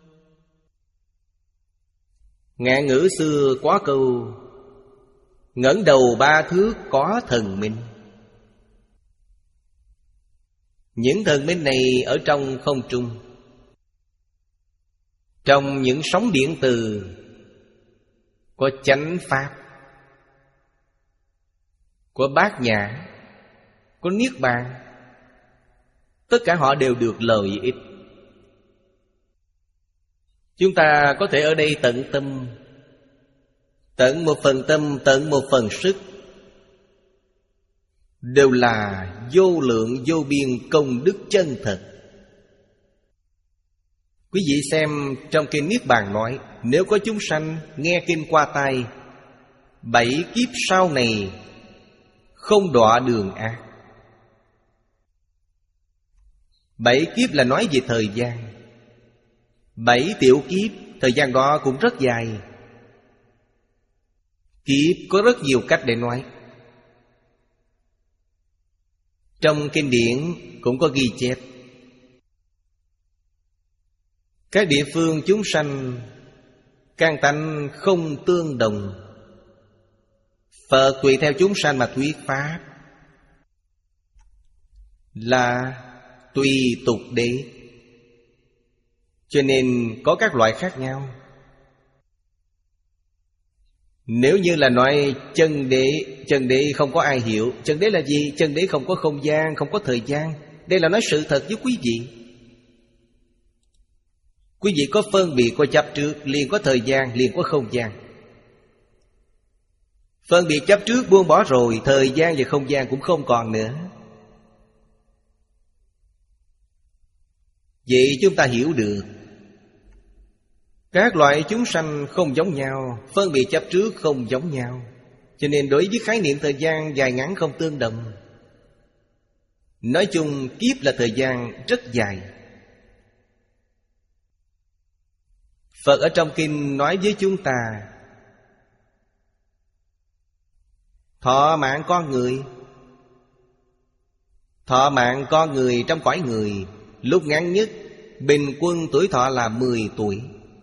Ngạn ngữ xưa có câu ngẩng đầu ba thước có thần minh. Những thần minh này ở trong không trung, trong những sóng điện từ có chánh pháp, có bát nhã, có niết bàn. Tất cả họ đều được lợi ích. Chúng ta có thể ở đây tận tâm, tận một phần tâm, tận một phần sức, đều là vô lượng vô biên công đức chân thật. Quý vị xem trong kinh Niết Bàn nói, nếu có chúng sanh nghe kinh qua tai, bảy kiếp sau này không đọa đường ác. Bảy kiếp là nói về thời gian. Bảy tiểu kiếp, thời gian đó cũng rất dài. Kiếp có rất nhiều cách để nói. Trong kinh điển cũng có ghi chép, các địa phương chúng sanh căn tánh không tương đồng. Phật tùy theo chúng sanh mà thuyết pháp, là tùy tục đế, cho nên có các loại khác nhau. Nếu như là nói chân đế, chân đế không có ai hiểu. Chân đế là gì? Chân đế không có không gian, không có thời gian. Đây là nói sự thật với quý vị. Quý vị có phân biệt, có chấp trước, liền có thời gian, liền có không gian. Phân biệt chấp trước buông bỏ rồi, thời gian và không gian cũng không còn nữa. Vậy chúng ta hiểu được các loại chúng sanh không giống nhau, phân biệt chấp trước không giống nhau. Cho nên đối với khái niệm thời gian dài ngắn không tương đồng. Nói chung kiếp là thời gian rất dài. Phật ở trong kinh nói với chúng ta, thọ mạng con người, thọ mạng con người trong cõi người, lúc ngắn nhất bình quân tuổi thọ là mười tuổi.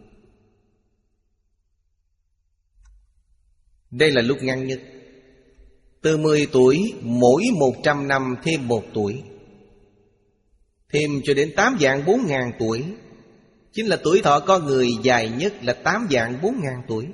Đây là lúc ngắn nhất. Từ mười tuổi, mỗi một trăm năm thêm một tuổi, thêm cho đến tám vạn bốn ngàn tuổi. Chính là tuổi thọ con người dài nhất là tám vạn bốn ngàn tuổi.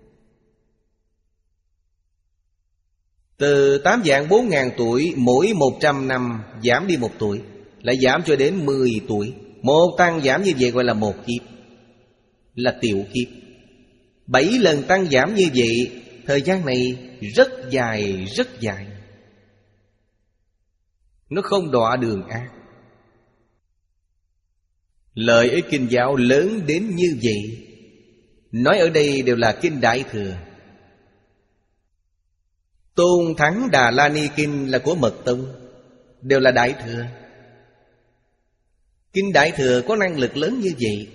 Từ tám vạn bốn ngàn tuổi, mỗi một trăm năm giảm đi một tuổi, lại giảm cho đến mười tuổi. Một tăng giảm như vậy gọi là một kiếp, là tiểu kiếp. Bảy lần tăng giảm như vậy, thời gian này rất dài, rất dài. Nó không đọa đường ác. Lợi ích kinh giáo lớn đến như vậy. Nói ở đây đều là kinh Đại Thừa. Tôn Thắng Đà La Ni Kinh là của Mật Tông, đều là Đại Thừa. Kinh Đại Thừa có năng lực lớn như vậy,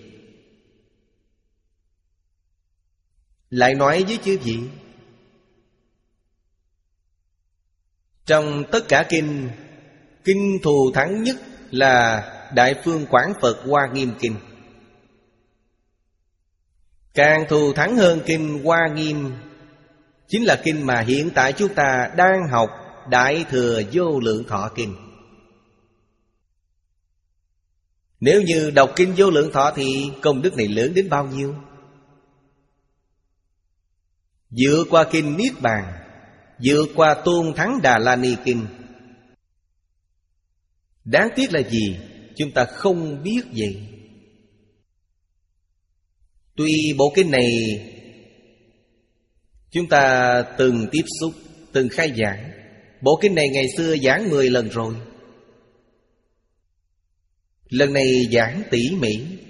lại nói với chư vị, trong tất cả kinh, kinh thù thắng nhất là Đại Phương Quảng Phật Hoa Nghiêm Kinh. Càng thù thắng hơn kinh Hoa Nghiêm, chính là kinh mà hiện tại chúng ta đang học, Đại Thừa Vô Lượng Thọ Kinh. Nếu như đọc kinh Vô Lượng Thọ thì công đức này lớn đến bao nhiêu? Vượt qua kinh Niết Bàn, vượt qua Tôn Thắng Đà La Ni Kinh. Đáng tiếc là gì? Chúng ta không biết vậy. Tuy bộ kinh này chúng ta từng tiếp xúc, từng khai giảng. Bộ kinh này ngày xưa giảng mười lần rồi. Lần này giảng tỉ mỉ,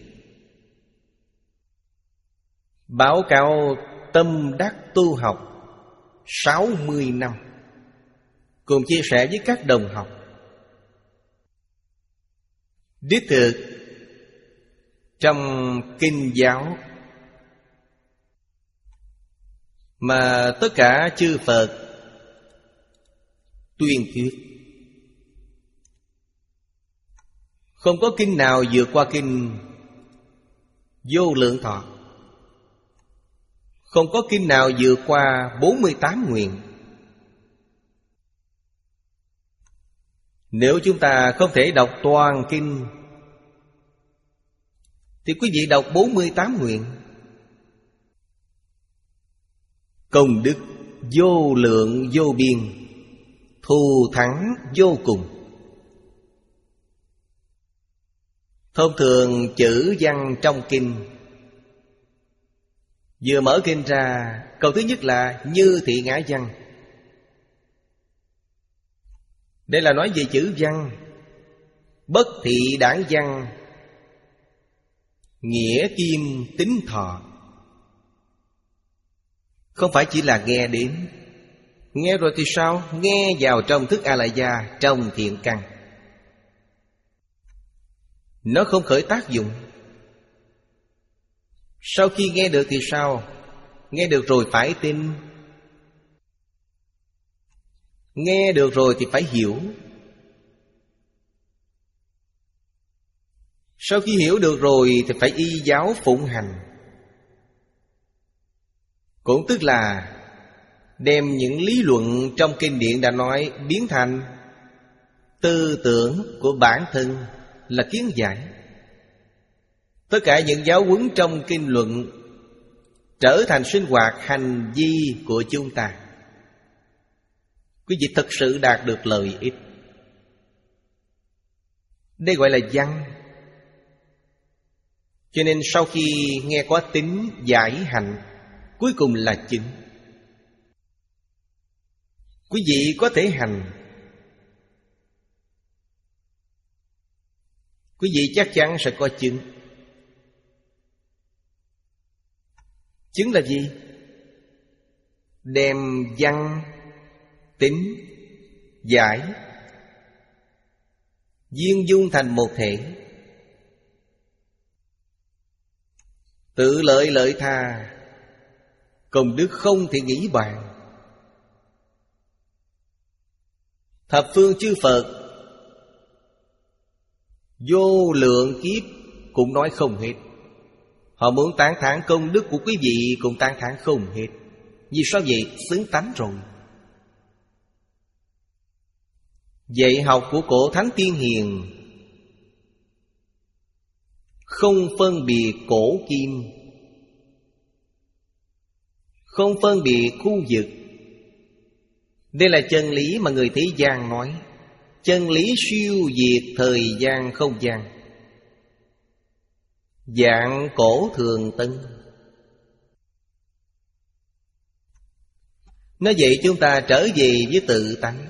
báo cáo tâm đắc tu học sáu mươi năm, cùng chia sẻ với các đồng học. Đích thực trong kinh giáo mà tất cả chư Phật tuyên thuyết, không có kinh nào vượt qua kinh Vô Lượng Thọ. Không có kinh nào vượt qua bốn mươi tám nguyện. Nếu chúng ta không thể đọc toàn kinh thì quý vị đọc bốn mươi tám nguyện. Công đức vô lượng vô biên, thù thắng vô cùng. Thông thường chữ văn trong kinh, vừa mở kinh ra, câu thứ nhất là Như Thị Ngã Văn. Đây là nói về chữ văn. Bất thị đảng văn, nghĩa kim tính thọ. Không phải chỉ là nghe đến. Nghe rồi thì sao? Nghe vào trong thức A-la-gia, trong thiện căn. Nó không khởi tác dụng. Sau khi nghe được thì sao? Nghe được rồi phải tin. Nghe được rồi thì phải hiểu. Sau khi hiểu được rồi thì phải y giáo phụng hành. Cũng tức là đem những lý luận trong kinh điển đã nói biến thành tư tưởng của bản thân, là kiến giải. Tất cả những giáo huấn trong kinh luận trở thành sinh hoạt hành vi của chúng ta. Quý vị thật sự đạt được lợi ích. Đây gọi là văn. Cho nên sau khi nghe có tính giải hành, cuối cùng là chứng. Quý vị có thể hành, quý vị chắc chắn sẽ có chứng. Chứng là gì? Đem văn, tính, giải viên dung thành một thể, tự lợi lợi tha, công đức không thể nghĩ bàn. Thập phương chư Phật vô lượng kiếp cũng nói không hết. Họ muốn tán thán công đức của quý vị cũng tán thán không hết. Vì sao vậy? Xứng tánh rồi. Dạy học của cổ thánh tiên hiền không phân biệt cổ kim, không phân biệt khu vực. Đây là chân lý mà người thế gian nói. Chân lý siêu việt thời gian không gian, dạng cổ thường tân. Nó dạy chúng ta trở về với tự tánh.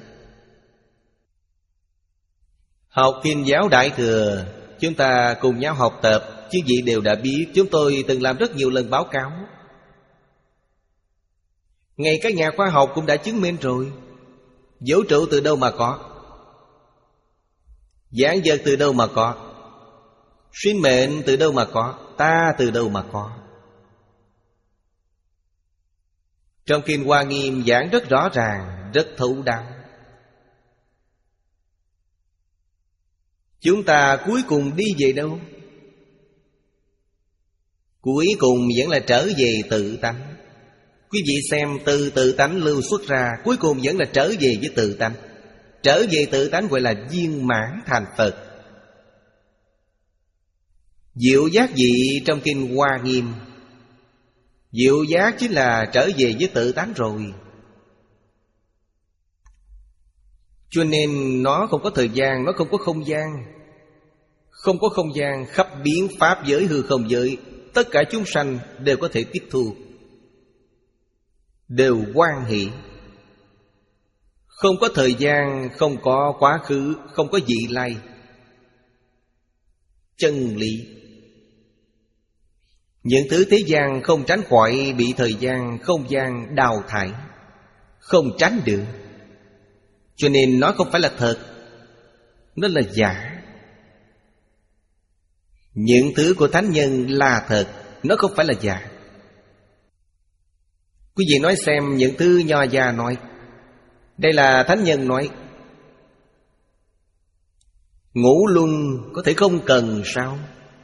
Học Kinh giáo Đại Thừa, chúng ta cùng nhau học tập. Chứ vị đều đã biết, chúng tôi từng làm rất nhiều lần báo cáo. Ngay các nhà khoa học cũng đã chứng minh rồi. Vũ trụ từ đâu mà có? Vạn vật từ đâu mà có? Sinh mệnh từ đâu mà có? Ta từ đâu mà có? Trong Kinh Hoa Nghiêm giảng rất rõ ràng, rất thấu đáo. Chúng ta cuối cùng đi về đâu? Cuối cùng vẫn là trở về tự tánh. Quý vị xem, từ tự tánh lưu xuất ra, cuối cùng vẫn là trở về với tự tánh. Trở về tự tánh gọi là viên mãn thành Phật. Diệu giác vị trong Kinh Hoa Nghiêm, diệu giác chính là trở về với tự tánh rồi. Cho nên nó không có thời gian, nó không có không gian. Không có không gian, khắp biến pháp giới hư không giới, tất cả chúng sanh đều có thể tiếp thu, đều hoan hỷ. Không có thời gian, không có quá khứ, không có vị lai. Chân lý. Những thứ thế gian không tránh khỏi bị thời gian, không gian đào thải, không tránh được. Cho nên nó không phải là thật, nó là giả. Những thứ của thánh nhân là thật, nó không phải là giả. Quý vị nói xem, những thứ nho gia nói, đây là thánh nhân nói. Ngũ luân có thể không cần sao?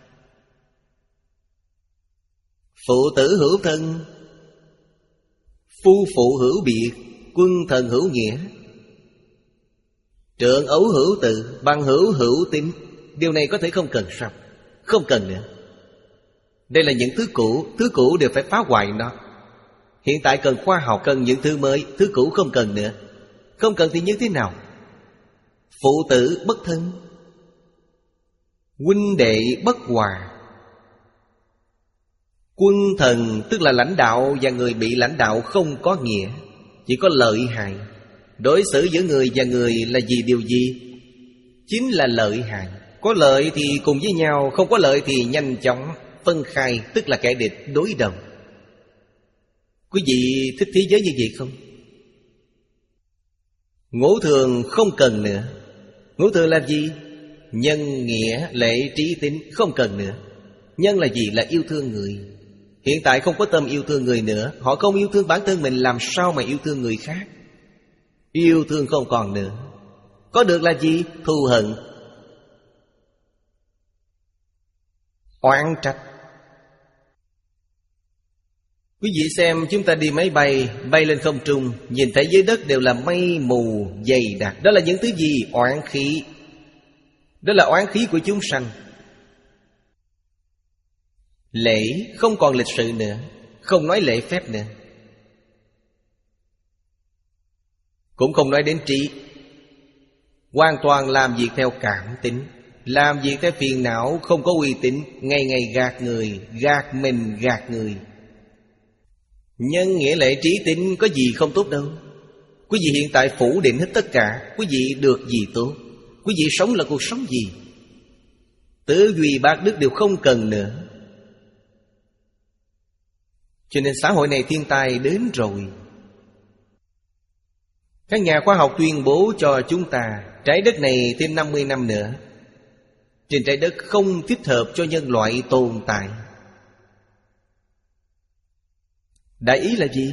Phụ tử hữu thân, phu phụ hữu biệt, quân thần hữu nghĩa, trượng ấu hữu tự, bằng hữu hữu tín. Điều này có thể không cần sao? Không cần nữa. Đây là những thứ cũ, thứ cũ đều phải phá hoại nó. Hiện tại cần khoa học, cần những thứ mới, thứ cũ không cần nữa. Không cần thì như thế nào? Phụ tử bất thân, huynh đệ bất hòa, quân thần tức là lãnh đạo và người bị lãnh đạo không có nghĩa, chỉ có lợi hại. Đối xử giữa người và người là gì điều gì? Chính là lợi hại. Có lợi thì cùng với nhau, không có lợi thì nhanh chóng phân khai, tức là kẻ địch đối đầu. Quý vị thích thế giới như vậy không? Ngũ thường không cần nữa. Ngũ thường là gì? Nhân, nghĩa, lễ, trí, tín không cần nữa. Nhân là gì? Là yêu thương người. Hiện tại không có tâm yêu thương người nữa. Họ không yêu thương bản thân mình, làm sao mà yêu thương người khác? Yêu thương không còn nữa. Có được là gì? Thù hận, oán trách. Quý vị xem chúng ta đi máy bay, bay lên không trung, nhìn thấy dưới đất đều là mây mù dày đặc. Đó là những thứ gì? Oán khí. Đó là oán khí của chúng sanh. Lễ không còn lịch sự nữa, không nói lễ phép nữa, cũng không nói đến trí. Hoàn toàn làm việc theo cảm tính, làm việc theo phiền não, không có uy tín, ngày ngày gạt người, gạt mình, gạt người. Nhân, nghĩa, lễ, trí, tín có gì không tốt đâu. Quý vị hiện tại phủ định hết tất cả. Quý vị được gì tốt? Quý vị sống là cuộc sống gì? Tứ duy bát đức đều không cần nữa. Cho nên xã hội này thiên tai đến rồi. Các nhà khoa học tuyên bố cho chúng ta trái đất này thêm năm mươi năm nữa, trên trái đất không thích hợp cho nhân loại tồn tại. Đại ý là gì?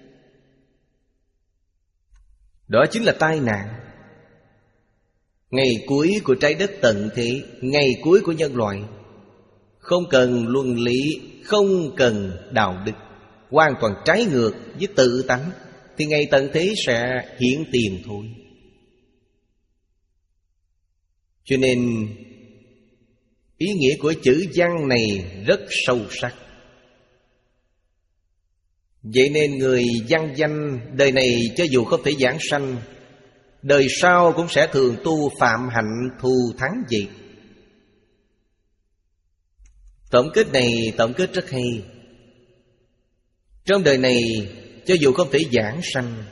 Đó chính là tai nạn. Ngày cuối của trái đất tận thế, ngày cuối của nhân loại. Không cần luân lý, không cần đạo đức, hoàn toàn trái ngược với tự tánh, thì ngày tận thế sẽ hiện tiền thôi. Cho nên ý nghĩa của chữ văn này rất sâu sắc. Vậy nên người văn danh đời này cho dù không thể giảng sanh, đời sau cũng sẽ thường tu phạm hạnh thù thắng vậy. Tổng kết này tổng kết rất hay. Trong đời này cho dù không thể giảng sanh,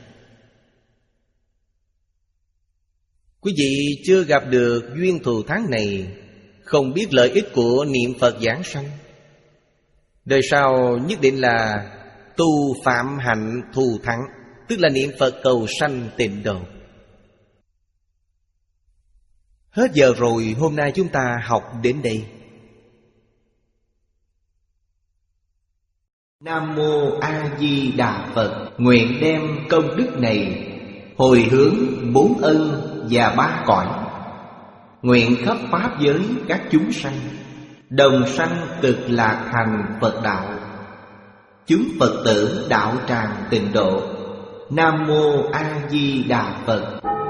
quý vị chưa gặp được duyên thù thắng này, không biết lợi ích của niệm Phật giảng sanh, đời sau nhất định là tu phạm hạnh thù thắng, tức là niệm Phật cầu sanh tịnh độ. Hết giờ rồi, hôm nay chúng ta học đến đây. Nam Mô A Di Đà Phật. Nguyện đem công đức này hồi hướng bốn ân và ba cõi, nguyện khắp pháp giới các chúng sanh đồng sanh cực lạc thành Phật đạo, chúng Phật tử đạo tràng tịnh độ. Nam Mô A Di Đà Phật.